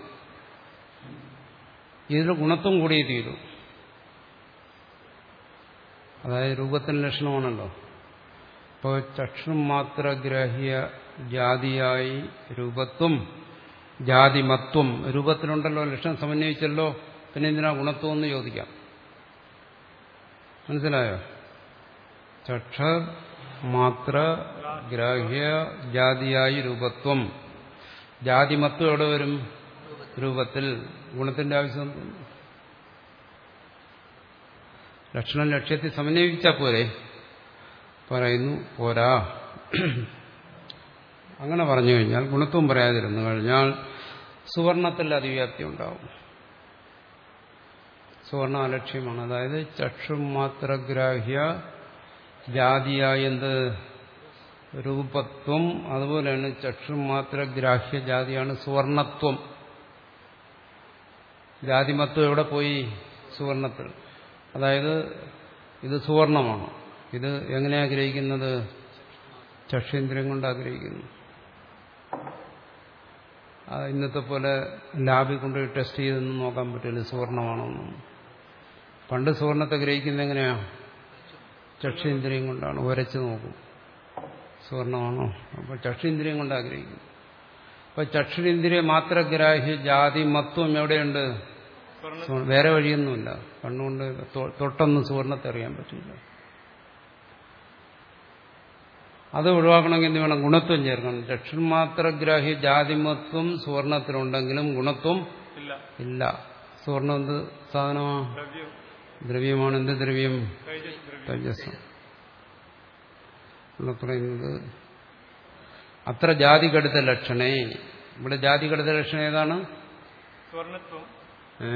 ഇതിൽ ഗുണത്വം കൂടിയേ തീരും. അതായത് രൂപത്തിന്റെ ലക്ഷണമാണല്ലോ. ഇപ്പോൾ ചക്ഷുമാത്രഗ്രാഹ്യ ജാതിയായി രൂപത്വം ജാതിമത്വം. രൂപത്തിലുണ്ടല്ലോ, ലക്ഷണം സമന്വയിച്ചല്ലോ, പിന്നെ എന്തിനാ ഗുണത്വം എന്ന് ചോദിക്കാം. മനസ്സിലായോ? ചക്ഷ മാത്ര ഗ്രാഹ്യ ജാതിയായി രൂപത്വം. ജാതിമത്വം എവിടെ വരും? രൂപത്തിൽ. ഗുണത്തിന്റെ ആവശ്യം ലക്ഷണം ലക്ഷ്യത്തിൽ സമന്വയിച്ചാൽ പോരെ? പറയുന്നു പോരാ. അങ്ങനെ പറഞ്ഞു കഴിഞ്ഞാൽ, ഗുണത്വം പറയാതിരുന്നു കഴിഞ്ഞാൽ സുവർണത്തിൽ അതിവ്യാപ്തി ഉണ്ടാവും. സുവർണ അലക്ഷ്യമാണ്. അതായത് ചക്ഷുമാത്രഗ്രാഹ്യ ജാതിയായ എന്ത് രൂപത്വം, അതുപോലെയാണ് ചക്ഷുമാത്രഗ്രാഹ്യ ജാതിയാണ് സുവർണത്വം. ജാതിമത്വം എവിടെ പോയി? സുവർണത്തിൽ. അതായത് ഇത് സുവർണമാണ്. ഇത് എങ്ങനെയാ ഗ്രഹിക്കുന്നത്? ചക്ഷേന്ദ്രിയം കൊണ്ട് ആഗ്രഹിക്കുന്നു. ഇന്നത്തെ പോലെ ലാബിൽ കൊണ്ട് ടെസ്റ്റ് ചെയ്തൊന്നും നോക്കാൻ പറ്റില്ല സുവർണമാണോന്നും. പണ്ട് സുവർണത്തെ ഗ്രഹിക്കുന്നത് എങ്ങനെയാ? ചക്ഷേന്ദ്രിയം കൊണ്ടാണ്. ഉരച്ചു നോക്കും സുവർണമാണോ. അപ്പോൾ ചക്ഷേന്ദ്രിയം കൊണ്ട് ആഗ്രഹിക്കുന്നു. അപ്പൊ ചക്ഷുരേന്ദ്രിയ മാത്രഗ്രാഹ്യ ജാതി മത്വം എവിടെയുണ്ട്? വേറെ വഴിയൊന്നുമില്ല. കണ്ണുകൊണ്ട് തൊട്ടൊന്നും സുവർണത്തെ അറിയാൻ പറ്റില്ല. അത് ഒഴിവാക്കണമെങ്കിൽ എന്ത് വേണം? ഗുണത്വം ചേർക്കണം. ചക്ഷുമാത്രഗ്രാഹ്യ ജാതിമത്വം സുവർണത്തിലുണ്ടെങ്കിലും ഗുണത്വം ഇല്ല. സുവർണം എന്ത് സാധനമാണ്? ദ്രവ്യമാണ്. എന്ത് ദ്രവ്യം? തേജസ്. ഇവിടെ പറയുന്നത് അത്ര ജാതി കടുത്ത ലക്ഷണേ. ഇവിടെ ജാതി കടുത്ത ലക്ഷണം ഏതാണ്? ഏ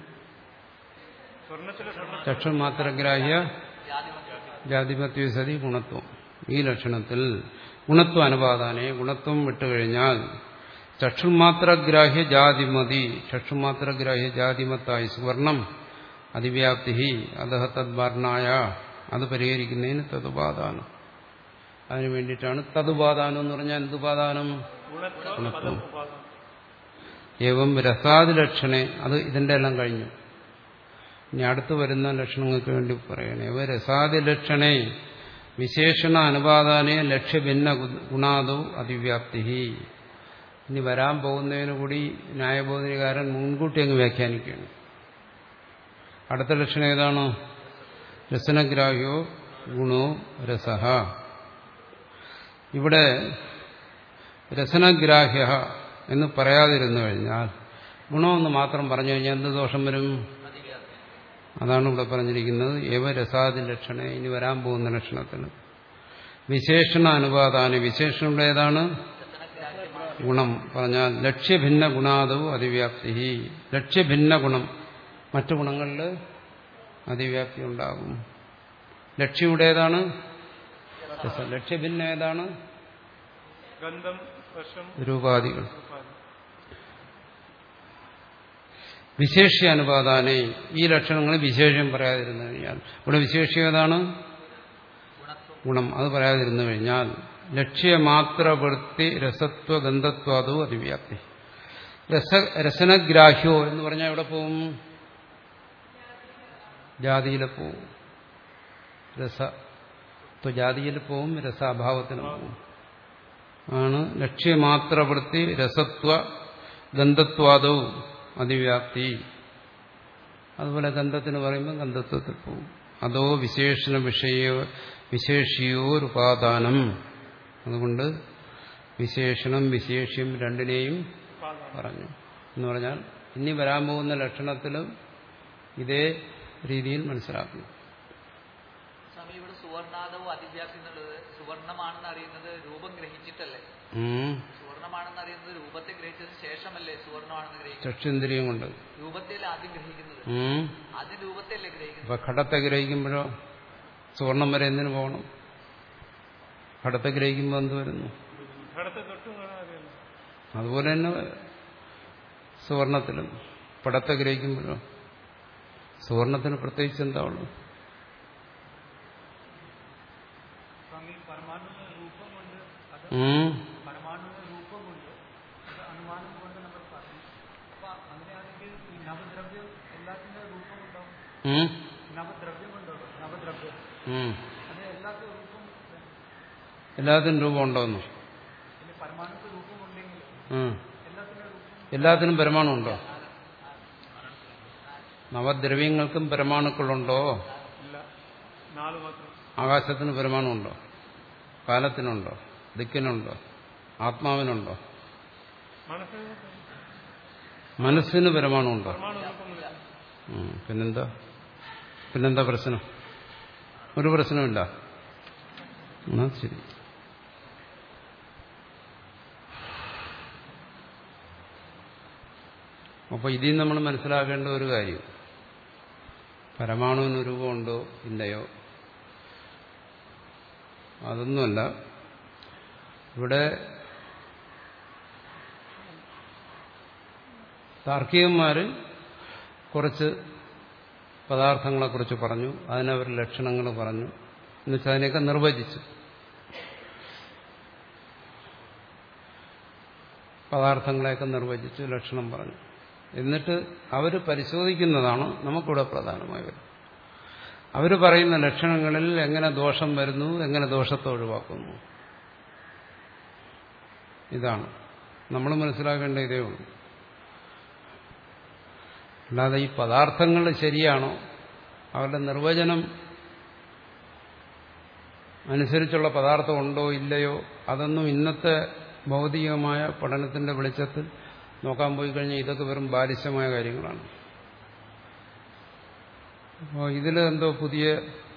ചക്ഷുമാത്രഗ്രാഹ്യ ജാതിമത്വ സതി ഗുണത്വം. ഈ ലക്ഷണത്തിൽ ഗുണത്വ അനുപാദാനെ ഗുണത്വം വിട്ടുകഴിഞ്ഞാൽ ചക്ഷുമാത്രഗ്രാഹ്യ ജാതിമതി, ചക്ഷുമാത്രഗ്രാഹ്യ ജാതിമത്തായി സുവർണം അതിവ്യാപ്തി അതഹ തദ്വർണായ. അത് പരിഹരിക്കുന്നതിന് തതുപാദാനം. അതിനു വേണ്ടിയിട്ടാണ് തതുപാദാനം എന്ന് പറഞ്ഞാൽ എന്തുപാദാനം? ഗുണത്വം. ഏവം രസാദി ലക്ഷണേ. അത് ഇതിന്റെ എല്ലാം കഴിഞ്ഞു. ഇനി അടുത്ത് വരുന്ന ലക്ഷണങ്ങൾക്ക് വേണ്ടി പറയണേ. ഏവ രസാദി ലക്ഷണേ വിശേഷണ അനുപാദാനേ ലക്ഷ്യഭിന്ന ഗുണാദോ അതിവ്യാപ്തി. ഇനി വരാൻ പോകുന്നതിന് കൂടി ന്യായബോധനകാരൻ മുൻകൂട്ടി അങ്ങ് വ്യാഖ്യാനിക്കുകയാണ്. അടുത്ത ലക്ഷണം ഏതാണ്? രസനഗ്രാഹ്യോ ഗുണോ രസഃ. ഇവിടെ രസനഗ്രാഹ്യ എന്ന് പറയാതിരുന്നു കഴിഞ്ഞാൽ, ഗുണമെന്ന് മാത്രം പറഞ്ഞു കഴിഞ്ഞാൽ എന്ത് ദോഷം വരും? അതാണ് ഇവിടെ പറഞ്ഞിരിക്കുന്നത്. ഏവ രസാദി ലക്ഷണേ. ഇനി വരാൻ പോകുന്ന ലക്ഷണത്തിന് വിശേഷണ അനുപാദാന. വിശേഷണയുടെ ഏതാണ്? ഗുണം പറഞ്ഞാൽ ലക്ഷ്യഭിന്ന ഗുണാദോ അതിവ്യാപ്തി. ലക്ഷ്യഭിന്ന ഗുണം, മറ്റു ഗുണങ്ങളിൽ അതിവ്യാപ്തി ഉണ്ടാകും. ലക്ഷ്യയുടെ ഏതാണ്? ലക്ഷ്യഭിന്ന ഏതാണ്? രൂപാദികൾ. വിശേഷ്യ അനുപാദാനെ. ഈ ലക്ഷണങ്ങൾ വിശേഷം പറയാതിരുന്നു കഴിഞ്ഞാൽ, ഇവിടെ വിശേഷ്യം ഏതാണ്? ഗുണം. അത് പറയാതിരുന്നു കഴിഞ്ഞാൽ ലക്ഷ്യമാത്ര വൃത്തി രസത്വ ഗന്ധത്വാദോ അതിവ്യാപ്തി. രസ രസനഗ്രാഹ്യോ എന്ന് പറഞ്ഞാൽ എവിടെ പോവും? ജാതിയിലെ പോവും. രസ ജാതിയിൽ പോവും, രസാഭാവത്തിന് പോവും. ആണ് ലക്ഷ്യമാത്ര വൃത്തി രസത്വ ഗന്ധത്വാദോ അതിവ്യാപ്തി. അതുപോലെ ഗന്ധത്തിന് പറയുമ്പോൾ ഗന്ധത്വത്തിൽ പോവും. അതോ വിശേഷണ വിഷയ വിശേഷ്യോരുപാദാനം. അതുകൊണ്ട് വിശേഷണം വിശേഷ്യം രണ്ടിനെയും പറഞ്ഞു എന്ന് പറഞ്ഞാൽ ഇനി വരാൻ പോകുന്ന ലക്ഷണത്തിലും ഇതേ രീതിയിൽ മനസ്സിലാക്കുന്നു. സ്വാമി, ഇവിടെ സുവർണാദവും അതിവ്യാപ്തി എന്നുള്ളത് സുവർണമാണെന്ന് അറിയുന്നത് രൂപം ഗ്രഹിച്ചിട്ടല്ലേ? സുവർണമാണെന്ന് അറിയുന്നത് രൂപത്തെ ഗ്രഹിച്ചതിന് ശേഷമല്ലേ സുവർണമാണെന്ന് ഗ്രഹിക്കുന്നത്? ചക്ഷുന്ദ്രിയം കൊണ്ട് രൂപത്തെയല്ലേ ആദ്യം ഗ്രഹിക്കുന്നത്? ആദ്യം രൂപത്തെയല്ലേ ഗ്രഹിക്കുന്നത്? അപ്പൊ ഘടത്തെ ഗ്രഹിക്കുമ്പോഴോ സുവർണം വരെ എന്തിനു പോകണം? ഘടത്തെ ഗ്രഹിക്കുമ്പോൾ എന്ത് വരുന്നു? അതുപോലെ തന്നെ സുവർണത്തിലും പടത്തെ ഗ്രഹിക്കുമ്പോഴോ സുവർണത്തിന് പ്രത്യേകിച്ച് എന്താ ഉള്ളു? എല്ലാത്തിനും രൂപം ഉണ്ടോന്നു? എല്ലാത്തിനും പരമാണുണ്ടോ? നവദ്രവ്യങ്ങൾക്കും പരമാണുക്കളുണ്ടോ? ആകാശത്തിന് പരമാണുണ്ടോ? കാലത്തിനുണ്ടോ? ദിക്കിനുണ്ടോ? ആത്മാവിനുണ്ടോ? മനസ്സിന് പരമാണുണ്ടോ? പിന്നെന്താ പിന്നെന്താ പ്രശ്നം? ഒരു പ്രശ്നമില്ല. എന്നാ ശരി. അപ്പൊ ഇതിൽ നമ്മൾ മനസ്സിലാക്കേണ്ട ഒരു കാര്യം, പരമാണുവിന് രൂപമുണ്ടോ ഇല്ലയോ അതൊന്നുമല്ല. ഇവിടെ താർക്കികന്മാര് കുറച്ച് പദാർത്ഥങ്ങളെക്കുറിച്ച് പറഞ്ഞു, അതിനവർ ലക്ഷണങ്ങൾ പറഞ്ഞു, എന്നുവെച്ചാൽ അതിനെയൊക്കെ നിർവചിച്ചു. പദാർത്ഥങ്ങളെയൊക്കെ നിർവചിച്ചു, ലക്ഷണം പറഞ്ഞു. എന്നിട്ട് അവർ പരിശോധിക്കുന്നതാണ് നമുക്കിവിടെ പ്രധാനമായി വരുന്നത്. അവർ പറയുന്ന ലക്ഷണങ്ങളിൽ എങ്ങനെ ദോഷം വരുന്നു, എങ്ങനെ ദോഷത്തെ ഒഴിവാക്കുന്നു, ഇതാണ് നമ്മൾ മനസ്സിലാക്കേണ്ട. ഇതേ ഉള്ളൂ. അല്ലാതെ ഈ പദാർത്ഥങ്ങൾ ശരിയാണോ, അവരുടെ നിർവചനം അനുസരിച്ചുള്ള പദാർത്ഥം ഉണ്ടോ ഇല്ലയോ, അതൊന്നും ഇന്നത്തെ ഭൗതികമായ പഠനത്തിന്റെ വെളിച്ചത്തിൽ നോക്കാൻ പോയി കഴിഞ്ഞാൽ ഇതൊക്കെ വെറും ബാലിശമായ കാര്യങ്ങളാണ്. അപ്പോൾ ഇതിൽ എന്തോ പുതിയ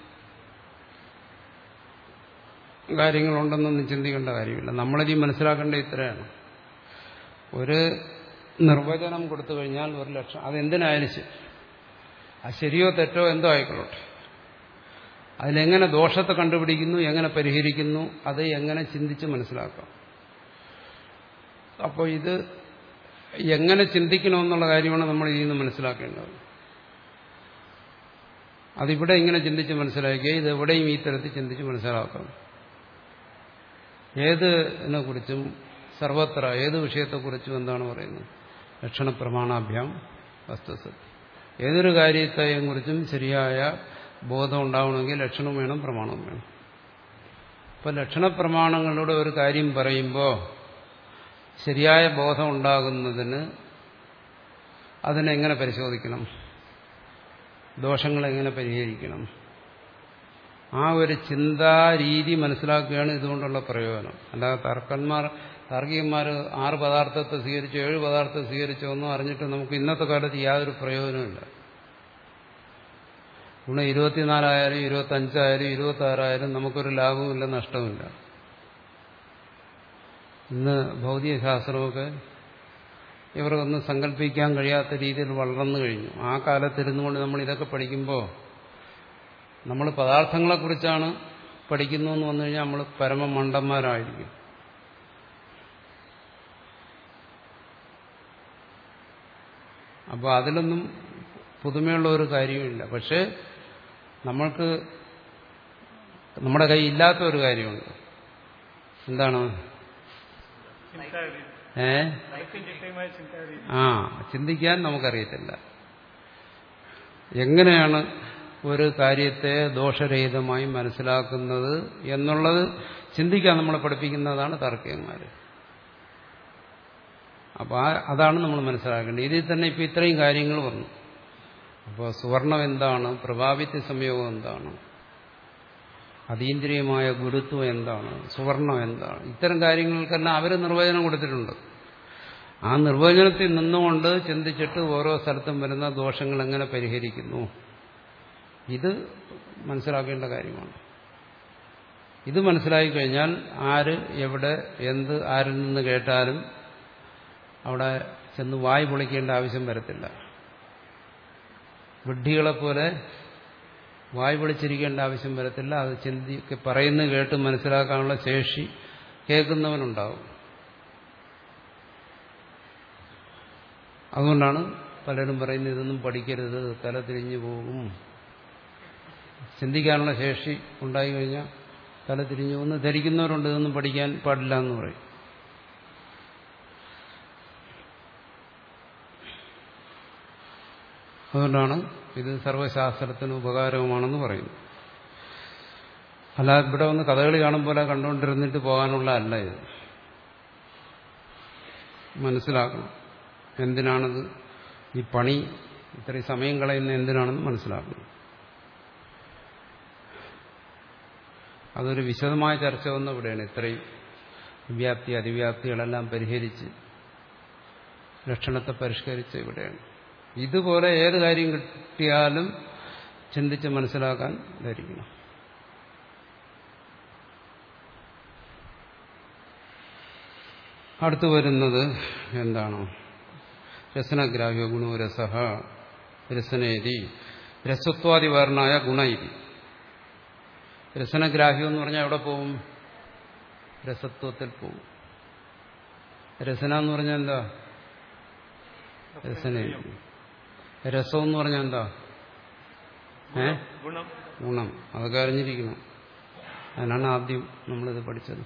കാര്യങ്ങളുണ്ടെന്നൊന്നും ചിന്തിക്കേണ്ട കാര്യമില്ല. നമ്മളിനി മനസ്സിലാക്കേണ്ട ഇത്രയാണ്. ഒരു നിർവചനം കൊടുത്തു കഴിഞ്ഞാൽ ഒരു ലക്ഷം, അതെന്തിനായാലും ശരി, അത് ശരിയോ തെറ്റോ എന്തോ ആയിക്കൊള്ളട്ടെ, അതിലെങ്ങനെ ദോഷത്തെ കണ്ടുപിടിക്കുന്നു, എങ്ങനെ പരിഹരിക്കുന്നു, അത് എങ്ങനെ ചിന്തിച്ച് മനസ്സിലാക്കാം. അപ്പോൾ ഇത് എങ്ങനെ ചിന്തിക്കണമെന്നുള്ള കാര്യമാണ് നമ്മൾ ഇതിൽ നിന്ന് മനസ്സിലാക്കേണ്ടത്. അതിവിടെ ഇങ്ങനെ ചിന്തിച്ച് മനസ്സിലാക്കിയ ഇത് എവിടെയും ഈ തരത്തിൽ ചിന്തിച്ച് മനസ്സിലാക്കാം. ഏതിനെ കുറിച്ചും സർവത്ര ഏത് വിഷയത്തെക്കുറിച്ചും എന്താണ് പറയുന്നത്? ലക്ഷണപ്രമാണാഭ്യാം വസ്തുസത്യം. ഏതൊരു കാര്യത്തെയും കുറിച്ചും ശരിയായ ബോധം ഉണ്ടാവണമെങ്കിൽ ലക്ഷണം വേണം, പ്രമാണം വേണം. ഇപ്പൊ ലക്ഷണപ്രമാണങ്ങളുടെ ഒരു കാര്യം പറയുമ്പോൾ ശരിയായ ബോധം ഉണ്ടാകുന്നതിന് അതിനെങ്ങനെ പരിശോധിക്കണം, ദോഷങ്ങളെങ്ങനെ പരിഹരിക്കണം, ആ ഒരു ചിന്താരീതി മനസ്സിലാക്കുകയാണ് ഇതുകൊണ്ടുള്ള പ്രയോജനം. അല്ലാതെ തർക്കന്മാർ താർക്കികന്മാർ ആറ് പദാർത്ഥത്തെ സ്വീകരിച്ചോ ഏഴ് പദാർത്ഥത്തെ സ്വീകരിച്ചോ ഒന്നും അറിഞ്ഞിട്ട് നമുക്ക് ഇന്നത്തെ കാലത്ത് യാതൊരു പ്രയോജനമില്ല. ഗുണം ഇരുപത്തിനാലായാലും ഇരുപത്തഞ്ചായാലും ഇരുപത്തി ആറായാലും നമുക്കൊരു ലാഭവുമില്ല, നഷ്ടവുമില്ല. ഇന്ന് ഭൗതികശാസ്ത്രമൊക്കെ ഇവർക്കൊന്നും സങ്കല്പിക്കാൻ കഴിയാത്ത രീതിയിൽ വളർന്നു കഴിഞ്ഞു. ആ കാലത്തിരുന്നു കൊണ്ട് നമ്മൾ ഇതൊക്കെ പഠിക്കുമ്പോൾ നമ്മൾ പദാർത്ഥങ്ങളെക്കുറിച്ചാണ് പഠിക്കുന്നു എന്ന് വന്നു കഴിഞ്ഞാൽ നമ്മൾ പരമമണ്ടന്മാരായിരിക്കും. അപ്പോൾ അതിലൊന്നും പുതുമയുള്ള ഒരു കാര്യമില്ല. പക്ഷേ നമ്മൾക്ക് നമ്മുടെ കയ്യിൽ ഇല്ലാത്ത ഒരു കാര്യമുണ്ട്. എന്താണ്? ഏ ആ ചിന്തിക്കാൻ നമുക്കറിയത്തില്ല. എങ്ങനെയാണ് ഒരു കാര്യത്തെ ദോഷരഹിതമായി മനസ്സിലാക്കുന്നത് എന്നുള്ളത് ചിന്തിക്കാൻ നമ്മളെ പഠിപ്പിക്കുന്നതാണ് താർക്കികന്മാർ. അപ്പോൾ അതാണ് നമ്മൾ മനസ്സിലാക്കേണ്ടത്. ഇതിൽ തന്നെ ഇപ്പോൾ ഇത്രയും കാര്യങ്ങൾ വന്നു. അപ്പോൾ സുവർണം എന്താണ്, പ്രഭാവിത്യ സംയോഗം എന്താണ്, അതീന്ദ്രിയമായ ഗുരുത്വം എന്താണ്, സുവർണം എന്താണ്, ഇത്തരം കാര്യങ്ങൾക്കെല്ലാം അവർ നിർവചനം കൊടുത്തിട്ടുണ്ട്. ആ നിർവചനത്തിൽ നിന്നുകൊണ്ട് ചിന്തിച്ചിട്ട് ഓരോ സ്ഥലത്തും വരുന്ന ദോഷങ്ങൾ എങ്ങനെ പരിഹരിക്കുന്നു, ഇത് മനസ്സിലാക്കേണ്ട കാര്യമാണ്. ഇത് മനസ്സിലാക്കി കഴിഞ്ഞാൽ ആര് എവിടെ എന്ത് ആരിൽ നിന്ന് കേട്ടാലും അവിടെ ചെന്ന് വായ് പൊളിക്കേണ്ട ആവശ്യം വരത്തില്ല. വിഡ്ഢികളെപ്പോലെ വായ് പൊളിച്ചിരിക്കേണ്ട ആവശ്യം വരത്തില്ല. അത് ചിന്തി പറയുന്നത് കേട്ട് മനസ്സിലാക്കാനുള്ള ശേഷി കേൾക്കുന്നവനുണ്ടാവും. അതുകൊണ്ടാണ് പലരും പറയുന്നത് ഇതൊന്നും പഠിക്കരുത്, തല തിരിഞ്ഞു പോകും. ചിന്തിക്കാനുള്ള ശേഷി ഉണ്ടായി കഴിഞ്ഞാൽ തല തിരിഞ്ഞു പോകുന്നു. ധരിക്കുന്നവരുണ്ട് ഇതൊന്നും പഠിക്കാൻ പാടില്ല എന്ന് പറയും. അതുകൊണ്ടാണ് ഇത് സർവ്വശാസ്ത്രത്തിന് ഉപകാരവുമാണെന്ന് പറയുന്നത്. അല്ല ഇവിടെ വന്ന് കഥകളി കാണുമ്പോൾ കണ്ടുകൊണ്ടിരുന്നിട്ട് പോകാനുള്ള അല്ല ഇത്. മനസ്സിലാക്കണം എന്തിനാണത് ഈ പണി, ഇത്രയും സമയം കളയുന്ന എന്തിനാണെന്ന് മനസ്സിലാക്കണം. അതൊരു വിശദമായ ചർച്ച വന്ന ഇവിടെയാണ്. ഇത്രയും വ്യാപ്തി അതിവ്യാപ്തികളെല്ലാം പരിഹരിച്ച് ലക്ഷണത്തെ പരിഷ്കരിച്ച് ഇവിടെയാണ്. ഇതുപോലെ ഏത് കാര്യം കിട്ടിയാലും ചിന്തിച്ച് മനസ്സിലാക്കാൻ ധരിക്കണം. അടുത്തു വരുന്നത് എന്താണ്? രസനഗ്രാഹ്യ ഗുണോ രസഃ രസനേതി രസത്വാദിവാരണായ ഗുണ ഇതി. രസനഗ്രാഹ്യം എന്ന് പറഞ്ഞാൽ എവിടെ പോവും? രസത്വത്തിൽ പോവും. രസന എന്ന് പറഞ്ഞാൽ എന്താ? രസനേതി. രസം എന്ന് പറഞ്ഞാൽ എന്താ? ഏ ഗുണം. അതൊക്കെ അറിഞ്ഞിരിക്കണം. അതിനാണ് ആദ്യം നമ്മളിത് പഠിച്ചത്.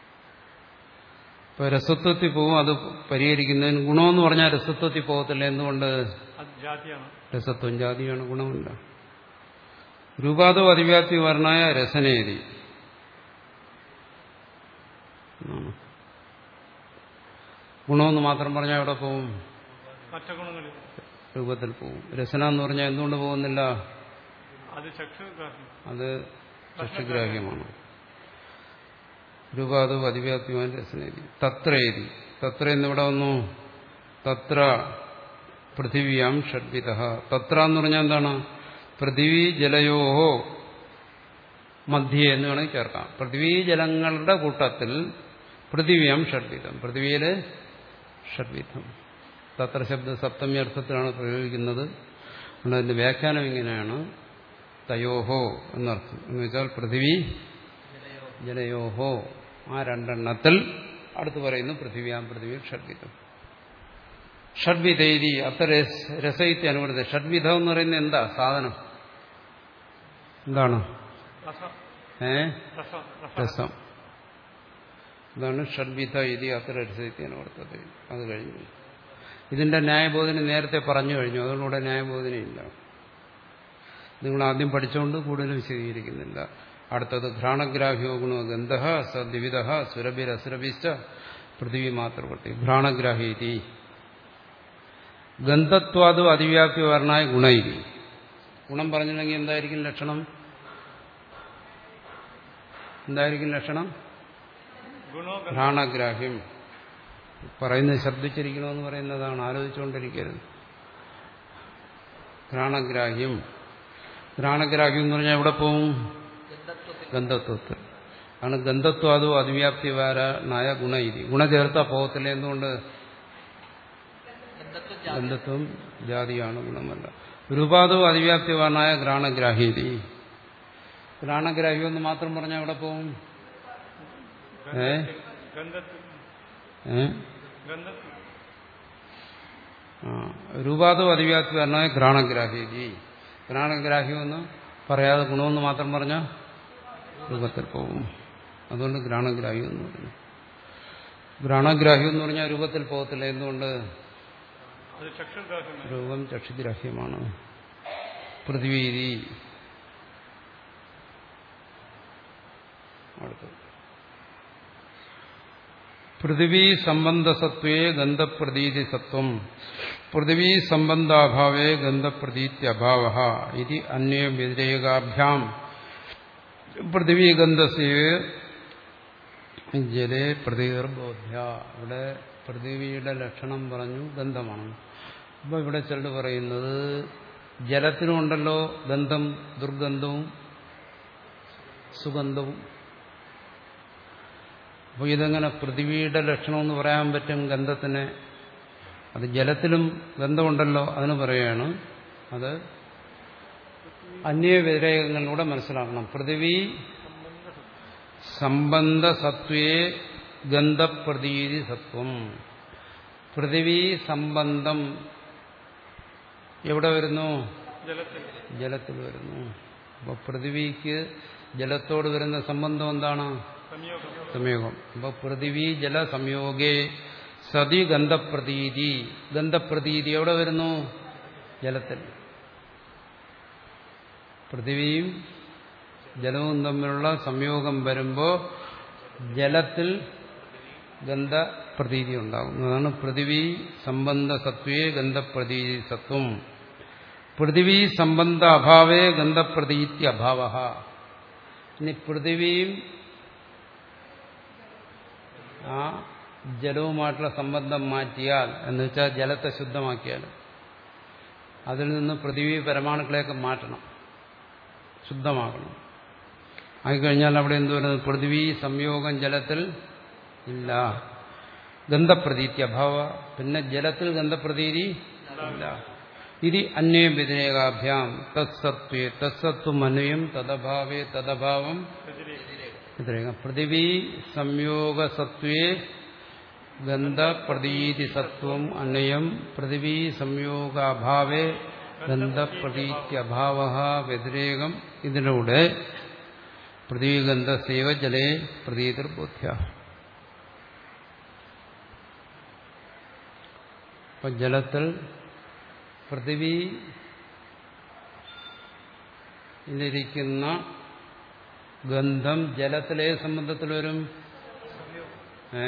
ഇപ്പൊ രസത്വത്തിൽ പോവും. അത് പരിഹരിക്കുന്നതിന് ഗുണമെന്ന് പറഞ്ഞാൽ രസത്വത്തിൽ പോകത്തില്ല. എന്തുകൊണ്ട്? രസത്വം ജാതിയാണ്, ഗുണമില്ല. രൂപാദോ അതിവ്യാപ്തി വർണ്ണായ രസനേതി. ഗുണമെന്ന് മാത്രം പറഞ്ഞാൽ എവിടെ പോവും? രൂപത്തിൽ പോവും. രസന എന്ന് പറഞ്ഞാൽ എന്തുകൊണ്ട് പോകുന്നില്ല? അത് ചക്ഷുഗ്രാഹ്യമാണ്. രൂപാദോ അതിവ്യാപ്തിമാൻ രസനേതി. തത്രേതി. തത്ര എന്നിവിടെ വന്നു. തത്ര പൃഥിവ്യാം ഷഡ്വിധഃ. തത്ര എന്ന് പറഞ്ഞാൽ എന്താണ്? പൃഥിവി ജലയോഹോ മധ്യേ എന്ന് വേണമെങ്കിൽ ചേർക്കാം. പൃഥിവി ജലങ്ങളുടെ കൂട്ടത്തിൽ പൃഥിവ്യാം ഷഡ്വിധം. പൃഥിവിയില് ഷഡ്വിധം. തത്ര ശബ്ദ സപ്തമി അർത്ഥത്തിലാണ് പ്രയോഗിക്കുന്നത്. അതിന്റെ വ്യാഖ്യാനം ഇങ്ങനെയാണ്: തയോഹോ എന്നർത്ഥം. എന്ന് വെച്ചാൽ പൃഥിവി ജലയോഹോ, ആ രണ്ടെണ്ണത്തിൽ അടുത്ത് പറയുന്നു പൃഥിവ്യാം പൃഥിവി ഷഡ്വിധം. ഷഡ്വിധൈതി അത്ര രസയിത്യ അനുവൃത്തി. ഷഡ്വിധം എന്ന് പറയുന്നത് എന്താ സാധനം? എന്താണ്? ഏ രസം. ഇതാണ് ഷഡ്വിധ ഇതി അത്ര രസയിത്യ അനുവർത്തത. അത് കഴിഞ്ഞു. ഇതിന്റെ ന്യായബോധന നേരത്തെ പറഞ്ഞു കഴിഞ്ഞു. അതുകൊണ്ടിവിടെ ന്യായബോധനയില്ല. നിങ്ങൾ ആദ്യം പഠിച്ചുകൊണ്ട് കൂടുതൽ വിശദീകരിക്കുന്നില്ല. അടുത്തത് ഘ്രാണഗ്രാഹ്യോ ഗുണോ ഗന്ധഃ സ ദ്വിവിധഃ സുരഭിരസുരഭിശ്ച പൃഥിവി മാത്രവൃത്തി. ഘ്രാണഗ്രാഹീതി ഗന്ധത്വാദോ അതിവ്യാപ്തി വർണ്ണായ ഗുണൈതി. ഗുണം പറഞ്ഞില്ലെങ്കിൽ എന്തായിരിക്കും ലക്ഷണം? എന്തായിരിക്കും ലക്ഷണം? ഘ്രാണഗ്രാഹ്യം. പറയുന്നത് ശബ്ദിച്ചിരിക്കണമെന്ന് പറയുന്നതാണ്, ആലോചിച്ചുകൊണ്ടിരിക്കരുത്. ഘ്രാണഗ്രാഹ്യം. ഘ്രാണഗ്രാഹ്യം എന്ന് പറഞ്ഞാൽ എവിടെ പോവും? ഗന്ധത്വത്തിൽ. ആണ് ഗന്ധത്വാദോ അതിവ്യാപ്തി വാരണായ ഗുണ ഇതി. ഗുണ ചേർത്താ പോകത്തില്ല. എന്തുകൊണ്ട്? ഗന്ധത്വം ജാതിയാണ്, ഗുണമല്ല. രൂപാദോ അതിവ്യാപ്തി വാരണായ ഘ്രാണഗ്രാഹീതി. ഘ്രാണഗ്രാഹ്യം എന്ന് മാത്രം പറഞ്ഞാൽ എവിടെ പോവും? ഏ രൂപാദോ അതിവ്യാപ്തി വാരണായ ഘ്രാണഗ്രാഹീതി. ഘ്രാണഗ്രാഹ്യം എന്ന് പറയാതെ ഗുണമെന്ന് മാത്രം പറഞ്ഞാൽ രൂപത്തിൽ പോകും. അതുകൊണ്ട് ഘ്രാണഗ്രാഹ്യം എന്ന് പറഞ്ഞു. ഘ്രാണഗ്രാഹ്യം എന്ന് പറഞ്ഞാൽ രൂപത്തിൽ പോകത്തില്ല. എന്തുകൊണ്ട്? രൂപം ചക്ഷുഗ്രാഹ്യമാണ്. പൃഥ്വീതി. അടുത്തത് പൃഥിവീ സംബന്ധസത്വേ ഗന്ധപ്രതീതി സത്വം പൃഥിവീ സംബന്ധാഭാവേ ഗന്ധപ്രതീത്യഭാവഃ ഇതി അന്വയ വ്യതിരേകാഭ്യാം പൃഥിവി ഗന്ധസ്യ ജലേ പ്രതിർബോധ്യ. ഇവിടെ പൃഥിവിയുടെ ലക്ഷണം പറഞ്ഞു ഗന്ധമാണ്. അപ്പോൾ ഇവിടെ ചിലർ പറയുന്നത് ജലത്തിനുണ്ടല്ലോ ഗന്ധം, ദുർഗന്ധവും സുഗന്ധവും. അപ്പോൾ ഇതെങ്ങനെ പൃഥിവിയുടെ ലക്ഷണം എന്ന് പറയാൻ പറ്റും ഗന്ധത്തിന്? അത് ജലത്തിലും ഗന്ധമുണ്ടല്ലോ, അതിന് പറയുകയാണ്. അത് അന്യവ്യതിരേകങ്ങളിലൂടെ മനസ്സിലാക്കണം. പൃഥിവി സംബന്ധ സത്വേ ഗന്ധപ്രതീതി സത്വം. പൃഥിവി സംബന്ധം എവിടെ വരുന്നു? ജലത്തിൽ വരുന്നു. അപ്പോൾ പൃഥിവിക്ക് ജലത്തോട് വരുന്ന സംബന്ധം എന്താണ്? സംയോഗം. അപ്പോൾ പൃഥിവി ജല സംയോഗേ സതി ഗന്ധപ്രതീതി. ഗന്ധപ്രതീതി എവിടെ വരുന്നു? ജലത്തിൽ. പൃഥിവിയും ജലവും തമ്മിലുള്ള സംയോഗം വരുമ്പോൾ ജലത്തിൽ ഗന്ധപ്രതീതി ഉണ്ടാകുന്നതാണ്. പൃഥിവി സംബന്ധ സത്വേ ഗന്ധപ്രതീതി സത്വം. പൃഥിവി സംബന്ധ അഭാവേ ഗന്ധപ്രതീതി അഭാവ. ഇനി പൃഥിവിയും ആ ജലവുമായിട്ടുള്ള സംബന്ധം മാറ്റിയാൽ, എന്ന് വെച്ചാൽ ജലത്തെ ശുദ്ധമാക്കിയാൽ, അതിൽ നിന്ന് പൃഥിവി പരമാണുക്കളെയൊക്കെ മാറ്റണം, ശുദ്ധമാക്കണം. ആയിക്കഴിഞ്ഞാൽ അവിടെ എന്ത് വരുന്നത്? പൃഥിവി സംയോഗം ജലത്തിൽ ഇല്ല, ഗന്ധപ്രതീതി അഭാവ. പിന്നെ ജലത്തിൽ ഗന്ധപ്രതീതി ഇല്ല. ഇതി അന്വയം വ്യതിരേകാഭ്യാം തത്സത്വേ തത്സത്വം അന്വയം തദഭാവേ തദഭാവം വ്യതിരേകം. പൃഥിവി സംയോഗസത്വേ ഗന്ധപ്രതീതി സത്വം അന്വയം പൃഥിവി സംയോഗാഭാവേ ഗന്ധപ്രതീതി അഭാവ വ്യതിരേകം. ഇതിലൂടെ പൃഥ്വിഗന്ധസേവ ജലേ പ്രതീതിർബോധ്യ. അപ്പൊ ജലത്തിൽ പൃഥ്വിയിലിരിക്കുന്ന ഗന്ധം ജലത്തിലെ സംബന്ധത്തിൽ വരും. ഏ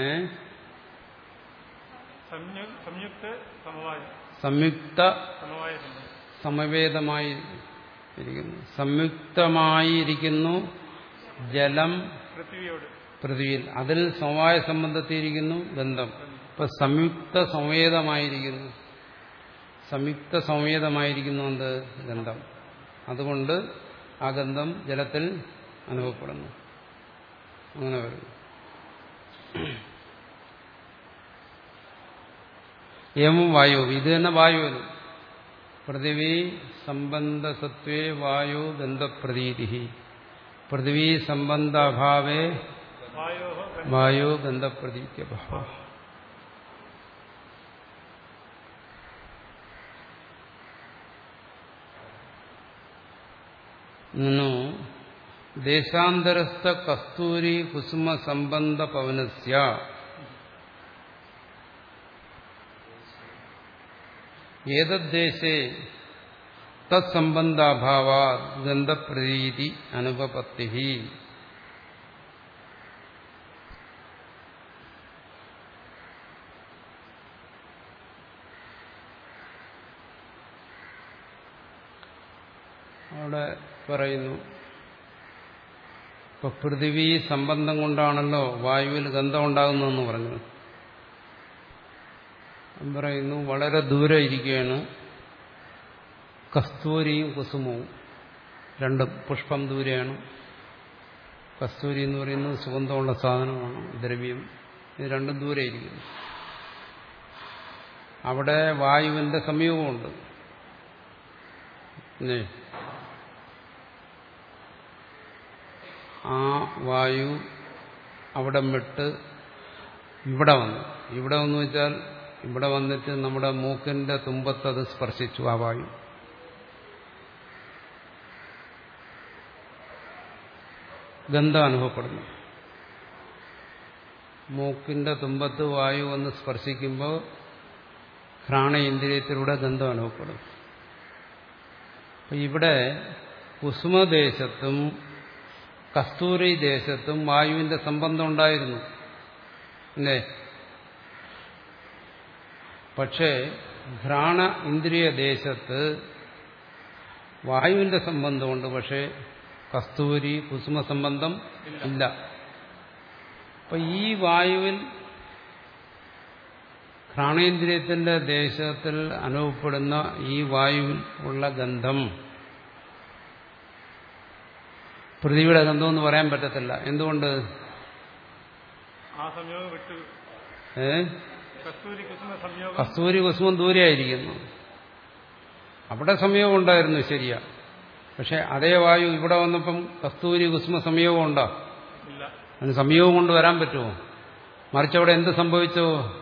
സംയുക്ത സമവേദമായി ഇരിക്കുന്നു. സംയുക്തമായിരിക്കുന്നു ജലം പൃഥ്വിയിൽ. അതിൽ സമവായ സംബന്ധത്തിയിരിക്കുന്നു ഗന്ധം. ഇപ്പൊ സംയുക്ത സംവേദമായിരിക്കുന്നു. സംയുക്ത സംവേദമായിരിക്കുന്നു എന്ത്? ഗന്ധം. അതുകൊണ്ട് ആ ഗന്ധം ജലത്തിൽ അനുഭവപ്പെടുന്നു. അങ്ങനെ വരും. ഏവം വായു, ഇത് തന്നെ വായുവിനും പൃഥിവി സംബന്ധസത്വേ വായു ഗന്ധപ്രതീതി. പൃഥിവി സംബന്ധാഭാവേ വായു ഗന്ധപ്രതീത്യഭാവ. നു ദേശാന്തരസ്ഥ കസ്തൂരി കുസുമ സംബന്ധ പവനസ്യ ഏതദ്ദേശേ തത്സംബന്ധാഭാവാത് ഗന്ധപ്രതീതി അനുപപത്തി. അവിടെ പറയുന്നു, ഇപ്പൊ പൃഥിവി സംബന്ധം കൊണ്ടാണല്ലോ വായുവിൽ ഗന്ധം ഉണ്ടാകുന്നതെന്ന് പറഞ്ഞു. പറയുന്നു വളരെ ദൂരെ ഇരിക്കുകയാണ് കസ്തൂരിയും കുസുമവും. രണ്ടും പുഷ്പം ദൂരെയാണ്. കസ്തൂരി എന്ന് പറയുന്നത് സുഗന്ധമുള്ള സാധനമാണ്, ദ്രവ്യം. ഇത് രണ്ടും ദൂരെ ഇരിക്കുന്നു. അവിടെ വായുവിന്റെ സംയോഗമുണ്ട്. ആ വായു അവിടെ വിട്ട് ഇവിടെ വന്നു. ഇവിടെ വന്നു വെച്ചാൽ ഇവിടെ വന്നിട്ട് നമ്മുടെ മൂക്കിന്റെ തുമ്പത്ത് അത് സ്പർശിച്ചു. ആ വായു ഗന്ധം അനുഭവപ്പെടുന്നു. മൂക്കിന്റെ തുമ്പത്ത് വായു വന്ന് സ്പർശിക്കുമ്പോൾ ഘ്രാണേന്ദ്രിയത്തിലൂടെ ഗന്ധം അനുഭവപ്പെടും. ഇവിടെ കുസുമദേശത്തും കസ്തൂരി ദേശത്തും വായുവിന്റെ സംബന്ധം ഉണ്ടായിരുന്നു അല്ലേ? പക്ഷേ ഘ്രാണ ഇന്ദ്രിയ ദേശത്ത് വായുവിന്റെ സംബന്ധമുണ്ട്, പക്ഷേ കസ്തൂരി കുസുമ സംബന്ധം ഇല്ല. അപ്പൊ ഈ വായുവിൽ ഘ്രാണേന്ദ്രിയത്തിന്റെ ദേശത്തിൽ അനുഭവപ്പെടുന്ന ഈ വായുവിൽ ഉള്ള ഗന്ധം പൃഥ്വിയുടെ ഗന്ധം എന്ന് പറയാൻ പറ്റത്തില്ല. എന്തുകൊണ്ട്? ഏ കസ്തൂരി കുസുമം ദൂരെയായിരിക്കുന്നു. അവിടെ സംയോഗം ഉണ്ടായിരുന്നു, ശരിയാ. പക്ഷെ അതേ വായു ഇവിടെ വന്നപ്പം കസ്തൂരി കുസുമ സംയോഗം ഉണ്ടോ? അതിന് സംയോഗം കൊണ്ട് വരാൻ പറ്റുമോ? മറിച്ച് അവിടെ എന്ത് സംഭവിച്ചോ?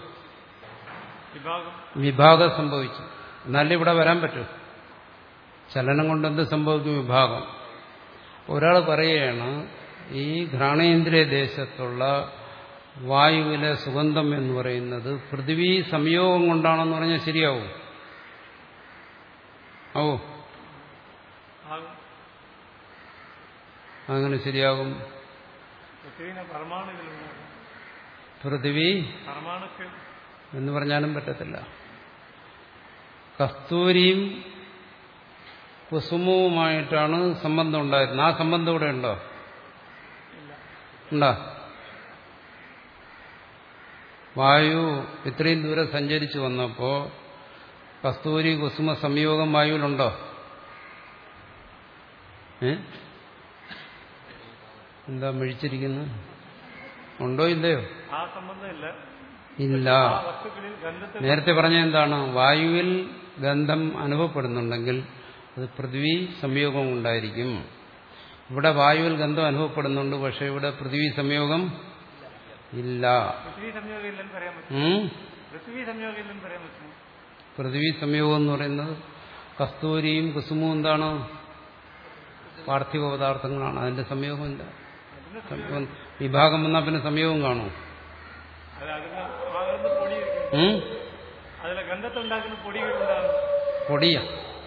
വിഭാഗം സംഭവിച്ചു. എന്നാലും ഇവിടെ വരാൻ പറ്റും. ചലനം കൊണ്ട് എന്ത് സംഭവിക്കും? വിഭാഗം. ഒരാൾ പറയുകയാണ് ഈ ഘ്രാണേന്ദ്രിയ ദേശത്തുള്ള വായുവിലെ സുഗന്ധം എന്ന് പറയുന്നത് പൃഥ്വി സംയോഗം കൊണ്ടാണെന്ന് പറഞ്ഞാൽ ശരിയാവും? ഓ അങ്ങനെ ശരിയാകും. പൃഥ്വി എന്ന് പറഞ്ഞാലും പറ്റത്തില്ല. കസ്തൂരിയും കുസുമവുമായിട്ടാണ് സംബന്ധം ഉണ്ടായിരുന്നത്. ആ സംബന്ധം ഇവിടെ ഉണ്ടോ? ഉണ്ടോ? വായു ഇത്രയും ദൂരം സഞ്ചരിച്ചു വന്നപ്പോ കസ്തൂരി കുസുമ സംയോഗം വായുവിലുണ്ടോ? ഏ എന്താ മിഴിച്ചിരിക്കുന്നു? ഉണ്ടോ ഇല്ലയോ? ഇല്ല. നേരത്തെ പറഞ്ഞ എന്താണ്? വായുവിൽ ഗന്ധം അനുഭവപ്പെടുന്നുണ്ടെങ്കിൽ അത് പൃഥ്വി സംയോഗം ഉണ്ടായിരിക്കും. ഇവിടെ വായുവിൽ ഗന്ധം അനുഭവപ്പെടുന്നുണ്ട്, പക്ഷെ ഇവിടെ പൃഥ്വി സംയോഗം ഇല്ല. പൃഥ്വി സംയോഗം എന്ന് പറയുന്നത് കസ്തൂരിയും കുസുമവും എന്താണ്? പാർത്ഥിവ പദാർത്ഥങ്ങളാണ്. അതിന്റെ സംയോഗമില്ല. വിഭാഗം വന്നാൽ പിന്നെ സംയോഗം കാണും. പൊടിയാ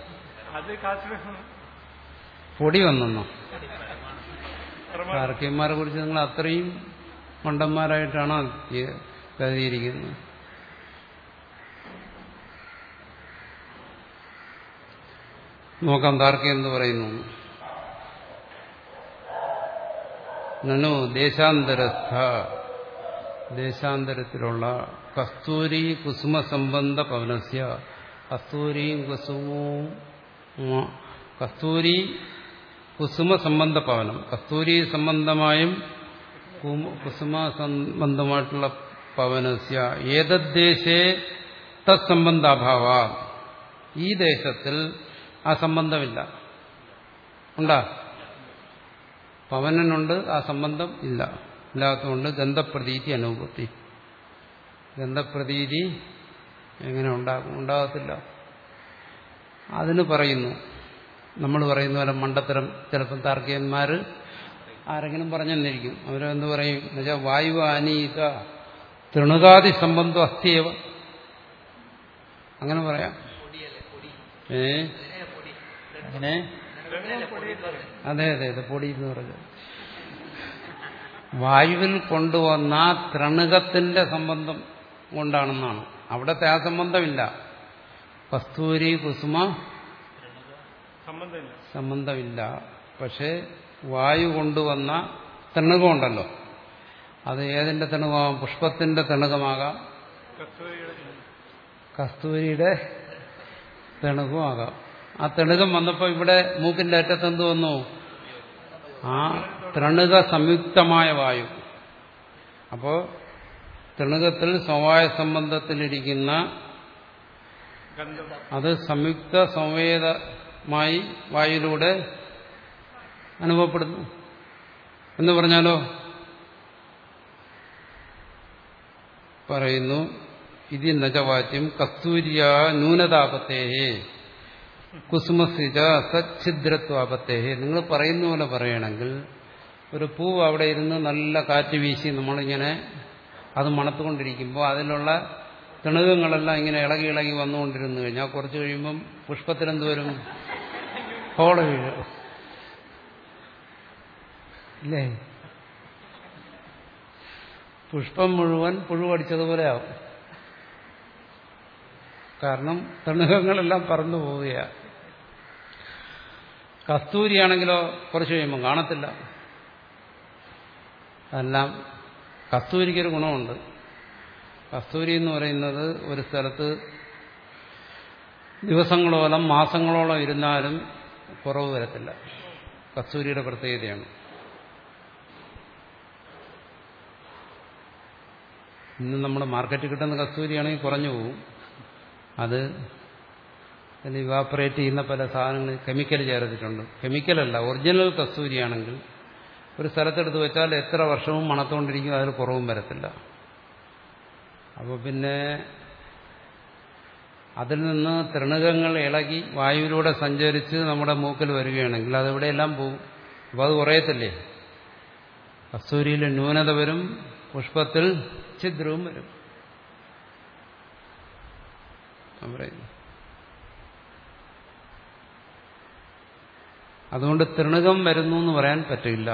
പൊടി വന്നെന്നോ? താർക്കികന്മാരെ കുറിച്ച് നിങ്ങൾ അത്രയും മണ്ടന്മാരായിട്ടാണ് കരുതിയിരിക്കുന്നത്. നോക്കാം താർക്കികം എന്ന് പറയുന്നു. നനു ദേശാന്തരസ്ഥ, ദേശാന്തരത്തിലുള്ള കസ്തൂരി കുസുമ സംബന്ധ പവനസ്യ, കസ്തൂരിയും കുസുമവും കസ്തൂരി കുസുമ സംബന്ധ പവനം, കസ്തൂരി സംബന്ധമായും കുസുമ സംബന്ധമായിട്ടുള്ള പവനസ്യ ഏതദ്ദേശേ തത്സംബന്ധാഭാവ, ഈ ദേശത്തിൽ ആ സംബന്ധമില്ല. ഉണ്ടാ? പവനനുണ്ട്, ആ സംബന്ധം ഇല്ല. ഇല്ലാത്തതുകൊണ്ട് ഗന്ധപ്രതീതി അനുഭൂതി. ഗന്ധപ്രതീതി എങ്ങനെ ഉണ്ടാകും? ഉണ്ടാകത്തില്ല. അതിന് പറയുന്നു, നമ്മൾ പറയുന്ന പോലെ മണ്ടത്തരം ചിലപ്പം താർക്കികന്മാർ ആരെങ്കിലും പറഞ്ഞെന്നിരിക്കും. അവരെന്ത് പറയും എന്നുവെച്ചാൽ വായു അനീത തൃണുകാതി സംബന്ധം അസ്ഥിയവ, അങ്ങനെ പറയാം. ഏ അങ്ങനെ അതെ അതെ അതെ പൊടി എന്ന് പറഞ്ഞത് വായുവിൽ കൊണ്ടുവന്ന തൃണുകത്തിന്റെ സംബന്ധം കൊണ്ടാണെന്നാണ്. അവിടത്തെ ആ സംബന്ധമില്ല. കസ്തൂരി കുസുമ സംബന്ധമില്ല. പക്ഷെ വായു കൊണ്ടുവന്ന തൃണുകമുണ്ടല്ലോ, അത് ഏതിന്റെ തൃണുകമാകാം? പുഷ്പത്തിന്റെ തൃണുകമാകാം, കസ്തൂരിയുടെ തൃണുകമാകാം. ആ തൃണുകം വന്നപ്പോൾ ഇവിടെ മൂക്കിന്റെ അറ്റത്ത് എന്ത് വന്നു? ആ തൃണുക സംയുക്തമായ വായു. അപ്പോ തൃണുകത്തിൽ സമവായ സംബന്ധത്തിലിരിക്കുന്ന അത് സംയുക്ത സംവേദമായി വായുവിലൂടെ അനുഭവപ്പെടുന്നു എന്ന് പറഞ്ഞാലോ? പറയുന്നു ഇതി നജവാച്യം കസ്തൂര്യ ന്യൂനതാപത്തേഹേ കുസുമസിജ സച്ഛിദ്രത്വാപത്തേഹേ. നിങ്ങൾ പറയുന്ന പോലെ പറയണമെങ്കിൽ ഒരു പൂവ് അവിടെ ഇരുന്ന് നല്ല കാറ്റ് വീശി നമ്മളിങ്ങനെ അത് മണത്തുകൊണ്ടിരിക്കുമ്പോൾ അതിലുള്ള തിണകങ്ങളെല്ലാം ഇങ്ങനെ ഇളകി ഇളകി വന്നുകൊണ്ടിരുന്നു കഴിഞ്ഞാൽ കുറച്ച് കഴിയുമ്പം പുഷ്പത്തിലെന്ത് വരും? ഹോള് വീഴും. ഇല്ലേ? പുഷ്പം മുഴുവൻ പുഴുവടിച്ചതുപോലെ ആവും. കാരണം തണുകങ്ങളെല്ലാം പറന്നു പോവുകയാണ്. കസ്തൂരിയാണെങ്കിലോ കുറച്ച് കഴിയുമ്പോൾ കാണത്തില്ല. അതെല്ലാം കസ്തൂരിക്കൊരു ഗുണമുണ്ട്. കസ്തൂരി എന്ന് പറയുന്നത് ഒരു സ്ഥലത്ത് ദിവസങ്ങളോളം മാസങ്ങളോളം ഇരുന്നാലും കുറവ് വരത്തില്ല. കസ്തൂരിയുടെ പ്രത്യേകതയാണ്. ഇന്ന് നമ്മുടെ മാർക്കറ്റിൽ കിട്ടുന്ന കസ്തൂരിയാണെങ്കിൽ കുറഞ്ഞു പോകും. അത് ഇവാപ്പറേറ്റ് ചെയ്യുന്ന പല സാധനങ്ങൾ കെമിക്കൽ ചേർത്തിട്ടുണ്ട്. കെമിക്കലല്ല, ഒറിജിനൽ കസ്തൂരിയാണെങ്കിൽ ഒരു സ്ഥലത്തെടുത്ത് വെച്ചാൽ എത്ര വർഷവും മണത്തുകൊണ്ടിരിക്കും, അതിൽ കുറവും വരത്തില്ല. അപ്പോൾ പിന്നെ അതിൽ നിന്ന് തൃണകങ്ങൾ ഇളകി വായുവിലൂടെ സഞ്ചരിച്ച് നമ്മുടെ മൂക്കിൽ വരികയാണെങ്കിൽ അതെവിടെയെല്ലാം പോകും. അപ്പോൾ അത് കുറയത്തില്ലേ? കസ്തൂരിയിൽ ന്യൂനത വരും, പുഷ്പത്തിൽ ഛിദ്രവും വരും. പറയുന്നു അതുകൊണ്ട് തൃണകം വരുന്നു എന്ന് പറയാൻ പറ്റില്ല.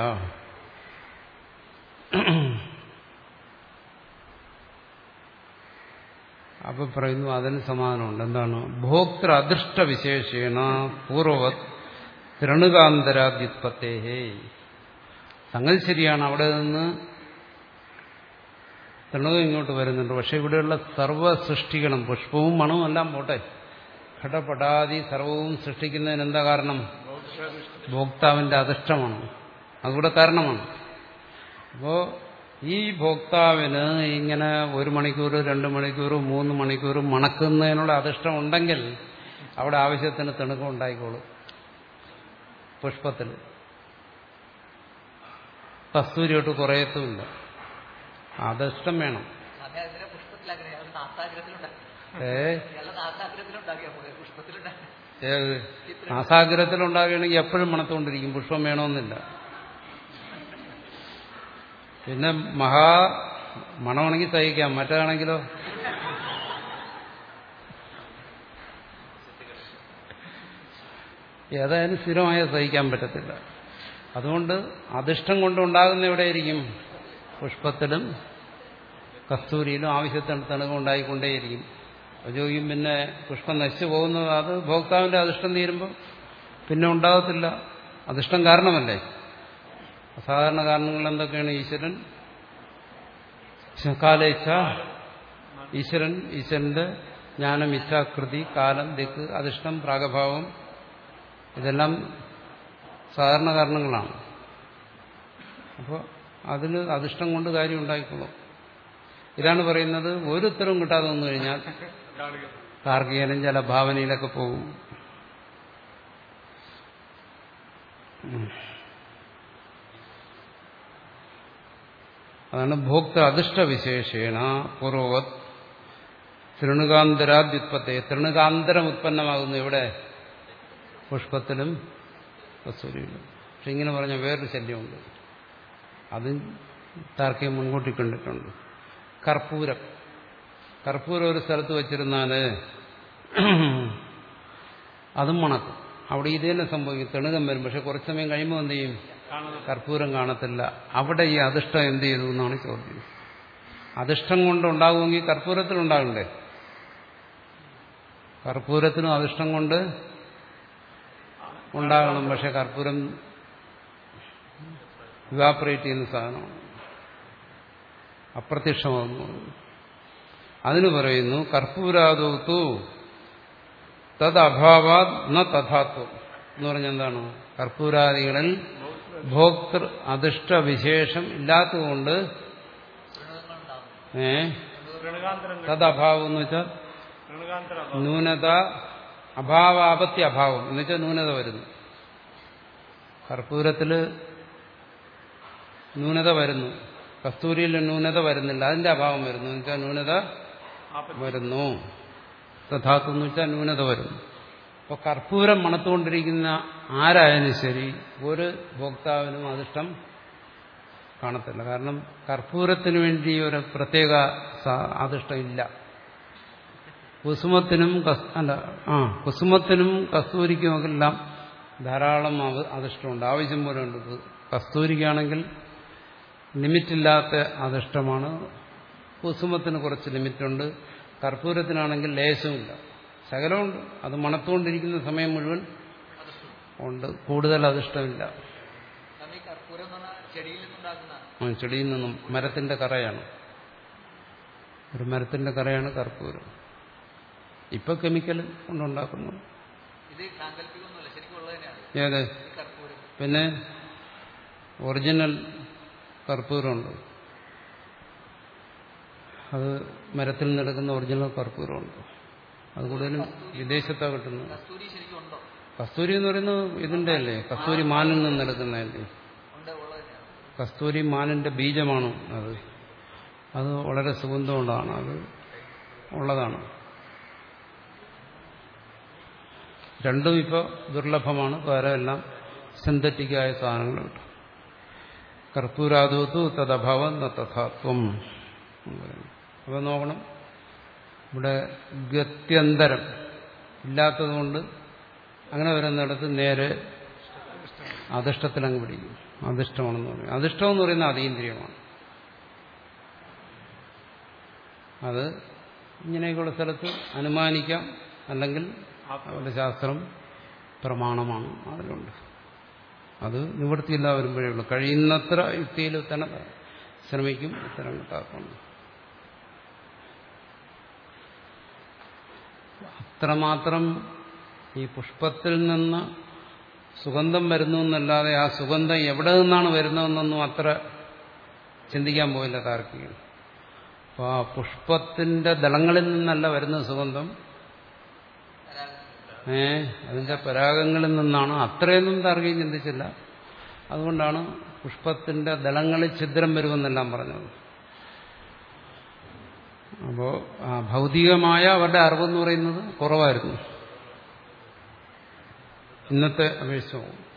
അപ്പൊ പറയുന്നു അതിന് സമാധാനമുണ്ട്. എന്താണ്? ഭോക്തൃ അദൃഷ്ട വിശേഷേണ പൂർവവത് തൃണുകാന്തരാദ്യുത്പത്തേഹേ. സംഗതി ശരിയാണ്, അവിടെ നിന്ന് തൃണകം ഇങ്ങോട്ട് വരുന്നുണ്ട്. പക്ഷെ ഇവിടെയുള്ള സർവ്വ സൃഷ്ടികളും പുഷ്പവും മണവും എല്ലാം പോട്ടെ, ഘടപടാതി സർവവും സൃഷ്ടിക്കുന്നതിന് എന്താ കാരണം? ഭോക്താവിന്റെ അധിഷ്ഠമാണ്. അതുകൂടെ കാരണമാണ്. അപ്പോ ഈ ഭോക്താവിന് ഇങ്ങനെ ഒരു മണിക്കൂർ രണ്ട് മണിക്കൂർ മൂന്ന് മണിക്കൂർ മണക്കുന്നതിനുള്ള അധിഷ്ഠം ഉണ്ടെങ്കിൽ അവിടെ ആവശ്യത്തിന് തണുക്കം ഉണ്ടായിക്കോളും. പുഷ്പത്തിൽ കസ്തൂരിയോട്ട് കുറയത്തുമില്ല. അധിഷ്ഠം വേണം. ഏ ഏത് നാസാഗ്രഹത്തിലുണ്ടാകുകയാണെങ്കിൽ എപ്പോഴും മണത്തുകൊണ്ടിരിക്കും. പുഷ്പം വേണമെന്നില്ല. പിന്നെ മഹാ മണമാണെങ്കിൽ സഹിക്കാം, മറ്റേതാണെങ്കിലോ ഏതായാലും സ്ഥിരമായ സഹിക്കാൻ പറ്റത്തില്ല. അതുകൊണ്ട് അധിഷ്ഠം കൊണ്ടുണ്ടാകുന്ന എവിടെയായിരിക്കും? പുഷ്പത്തിലും കസ്തൂരിയിലും ആവശ്യത്തിന് തണുകം ഉണ്ടായിക്കൊണ്ടേയിരിക്കും. ചോദിക്കും പിന്നെ പുഷ്പം നശിച്ചു പോകുന്നത് അത് ഭോക്താവിന്റെ അധിഷ്ഠം തീരുമ്പോൾ പിന്നെ ഉണ്ടാകത്തില്ല. അധിഷ്ഠം കാരണമല്ലേ. അസാധാരണ കാരണങ്ങൾ എന്തൊക്കെയാണ്? ഈശ്വരൻ കാലേച്ഛ, ഈശ്വരൻ ഈശ്വരന്റെ ജ്ഞാനം, ഇച്ഛാകൃതി, കാലം, ദിക്ക്, അധിഷ്ഠം, പ്രാഗഭാവം, ഇതെല്ലാം സാധാരണ കാരണങ്ങളാണ്. അപ്പോൾ അതിന് അധിഷ്ഠം കൊണ്ട് കാര്യം ഉണ്ടായിക്കോളും. ഇതാണ് പറയുന്നത്. ഒരു ഉത്തരവും കിട്ടാതെ വന്നു കഴിഞ്ഞാൽ താർക്കികനും ചില ഭാവനയിലൊക്കെ പോകും. അതാണ് ഭോക്തൃ അധിഷ്ഠ വിശേഷേണ പൂർവവത് തൃണുകാന്തരാദ്യുത്പത്തെ. തൃണുകാന്തരം ഉത്പന്നമാകുന്നു ഇവിടെ? പുഷ്പത്തിലും കസ്തൂരിയിലും. പക്ഷെ ഇങ്ങനെ പറഞ്ഞ വേറൊരു ശല്യമുണ്ട്. അത് താർക്കികം മുൻകൂട്ടി കണ്ടിട്ടുണ്ട്. കർപ്പൂരം കർപ്പൂരം ഒരു സ്ഥലത്ത് വെച്ചിരുന്നാൽ അതും മണക്കും. അവിടെ ഇത് തന്നെ സംഭവിക്കും. തെണുകം വരും. പക്ഷെ കുറച്ച് സമയം കഴിയുമ്പോൾ എന്ത് ചെയ്യും? കർപ്പൂരം കാണത്തില്ല. അവിടെ ഈ അധിഷ്ഠം എന്ത് ചെയ്തു എന്നാണ് ചോദ്യം. അധിഷ്ഠം കൊണ്ടുണ്ടാകുമെങ്കിൽ കർപ്പൂരത്തിലുണ്ടാകണ്ടേ? കർപ്പൂരത്തിനും അധിഷ്ഠം കൊണ്ട് ഉണ്ടാകണം. പക്ഷെ കർപ്പൂരം ഇവാപ്പറേറ്റ് ചെയ്യുന്ന സാധനമാണ്, അപ്രത്യക്ഷമാകുന്നു. അതിന് പറയുന്നു കർപ്പൂരാദൗതു തദ് അഭാവാത് ന തഥാത്വം എന്ന് പറഞ്ഞ എന്താണ്? കർപ്പൂരാദികളിൽ ഭോക്തൃ അധിഷ്ഠ വിശേഷം ഇല്ലാത്തതുകൊണ്ട് ഏ തദ് അഭാവം എന്ന് വെച്ചാൽ ന്യൂനത, അഭാവാപത്തി അഭാവം എന്ന് വെച്ചാൽ ന്യൂനത വരുന്നു. കർപ്പൂരത്തില് ന്യൂനത വരുന്നു, കസ്തൂരിയിൽ ന്യൂനത വരുന്നില്ല. അതിന്റെ അഭാവം വരുന്നു എന്ന് വെച്ചാൽ ന്യൂനത വരുന്നു. തഥാത്വം എന്ന് വെച്ചാൽ ന്യൂനത വരുന്നു. അപ്പോൾ കർപ്പൂരം മണത്തുകൊണ്ടിരിക്കുന്ന ആരായാലും ശരി ഒരു ഭോക്താവിനും അധിഷ്ഠം കാണത്തില്ല. കാരണം കർപ്പൂരത്തിന് വേണ്ടി ഒരു പ്രത്യേക അധിഷ്ഠം ഇല്ല. കുസുമത്തിനും അല്ല ആ കുസുമത്തിനും കസ്തൂരിക്കുമെല്ലാം ധാരാളം അധിഷ്ഠമുണ്ട്, ആവശ്യം പോലെ ഉണ്ട്. കസ്തൂരിക്കാണെങ്കിൽ ലിമിറ്റില്ലാത്ത അധിഷ്ഠമാണ്, കുസുമത്തിന് കുറച്ച് ലിമിറ്റുണ്ട്, കർപ്പൂരത്തിനാണെങ്കിൽ ലേശമില്ല, ശകലമുണ്ട്. അത് മണത്തുകൊണ്ടിരിക്കുന്ന സമയം മുഴുവൻ ഉണ്ട്. കൂടുതൽ അതിഷ്ടമില്ല. സ്വാമി കർപ്പൂരം എന്ന് പറഞ്ഞാൽ ചെടിയിൽ നിന്നുണ്ടാക്കുന്നതാണ്. ആ, ചെടിയിൽ നിന്നും മരത്തിന്റെ കറയാണ്. ഒരു മരത്തിന്റെ കറയാണ് കർപ്പൂരം. ഇപ്പൊ കെമിക്കൽ കൊണ്ടുണ്ടാക്കുന്നു. ഇത് സാങ്കല്പികമൊന്നുമല്ല, ശരിക്കും ഉള്ളത് തന്നെയാണ്. ഏത്? കർപ്പൂരം. പിന്നെ ഒറിജിനൽ കർപ്പൂരമുണ്ട്. അത് മരത്തിൽ നിന്നെടുക്കുന്ന ഒറിജിനൽ കർപ്പൂരമുണ്ട്. അത് കൂടുതലും വിദേശത്താണ് കിട്ടുന്നത്. കസ്തൂരി ശരിക്കും ഉണ്ടോ? കസ്തൂരി എന്ന് പറയുന്നത് ഇതിന്റെ അല്ലേ, കസ്തൂരി മാനിൽ നിന്നെടുക്കുന്നതല്ലേ. കസ്തൂരി മാനിന്റെ ബീജമാണ് അത്. അത് വളരെ സുഗന്ധമുള്ളതാണ്. അത് ഉള്ളതാണ്. രണ്ടും ഇപ്പോൾ ദുർലഭമാണ്. വേറെ എല്ലാം സിന്തറ്റിക്കായ സാധനങ്ങൾ കിട്ടും. കർപ്പൂരാദൂത്തു തദഭാവം തഥാത്വം. അപ്പോൾ നോക്കണം, ഇവിടെ ഗത്യന്തരം ഇല്ലാത്തതുകൊണ്ട് അങ്ങനെ വരുന്നിടത്ത് നേരെ അധിഷ്ഠത്തിലങ്ങ് പിടിക്കും. അധിഷ്ഠമാണെന്ന് പറയും. അധിഷ്ഠം എന്ന് പറയുന്നത് അതീന്ദ്രിയമാണ്. അത് ഇങ്ങനെയൊക്കെയുള്ള സ്ഥലത്ത് അനുമാനിക്കാം, അല്ലെങ്കിൽ അവരുടെ ശാസ്ത്രം പ്രമാണമാണ് അതിലുണ്ട്. അത് നിവൃത്തിയില്ല വരുമ്പോഴേ ഉള്ളൂ. കഴിയുന്നത്ര യുക്തിയിൽ തന്നെ ശ്രമിക്കും, ഉത്തരം കിട്ടാറുണ്ട്. അത്രമാത്രം ഈ പുഷ്പത്തിൽ നിന്ന് സുഗന്ധം വരുന്നു എന്നല്ലാതെ ആ സുഗന്ധം എവിടെ നിന്നാണ് വരുന്നതെന്നൊന്നും അത്ര ചിന്തിക്കാൻ പോയില്ല താർക്കികൻ. അപ്പോൾ ആ പുഷ്പത്തിന്റെ ദളങ്ങളിൽ നിന്നല്ല വരുന്ന സുഗന്ധം, ഏ അതിന്റെ പരാഗങ്ങളിൽ നിന്നാണ്. അത്രയൊന്നും താർക്കികൻ ചിന്തിച്ചില്ല. അതുകൊണ്ടാണ് പുഷ്പത്തിന്റെ ദളങ്ങളിൽ ഛിദ്രം വരുമെന്നെല്ലാം പറഞ്ഞത്. അപ്പോൾ ഭൗതികമായ അവരുടെ അറിവെന്ന് പറയുന്നത് കുറവായിരുന്നു, ഇന്നത്തെ അപേക്ഷിച്ച്.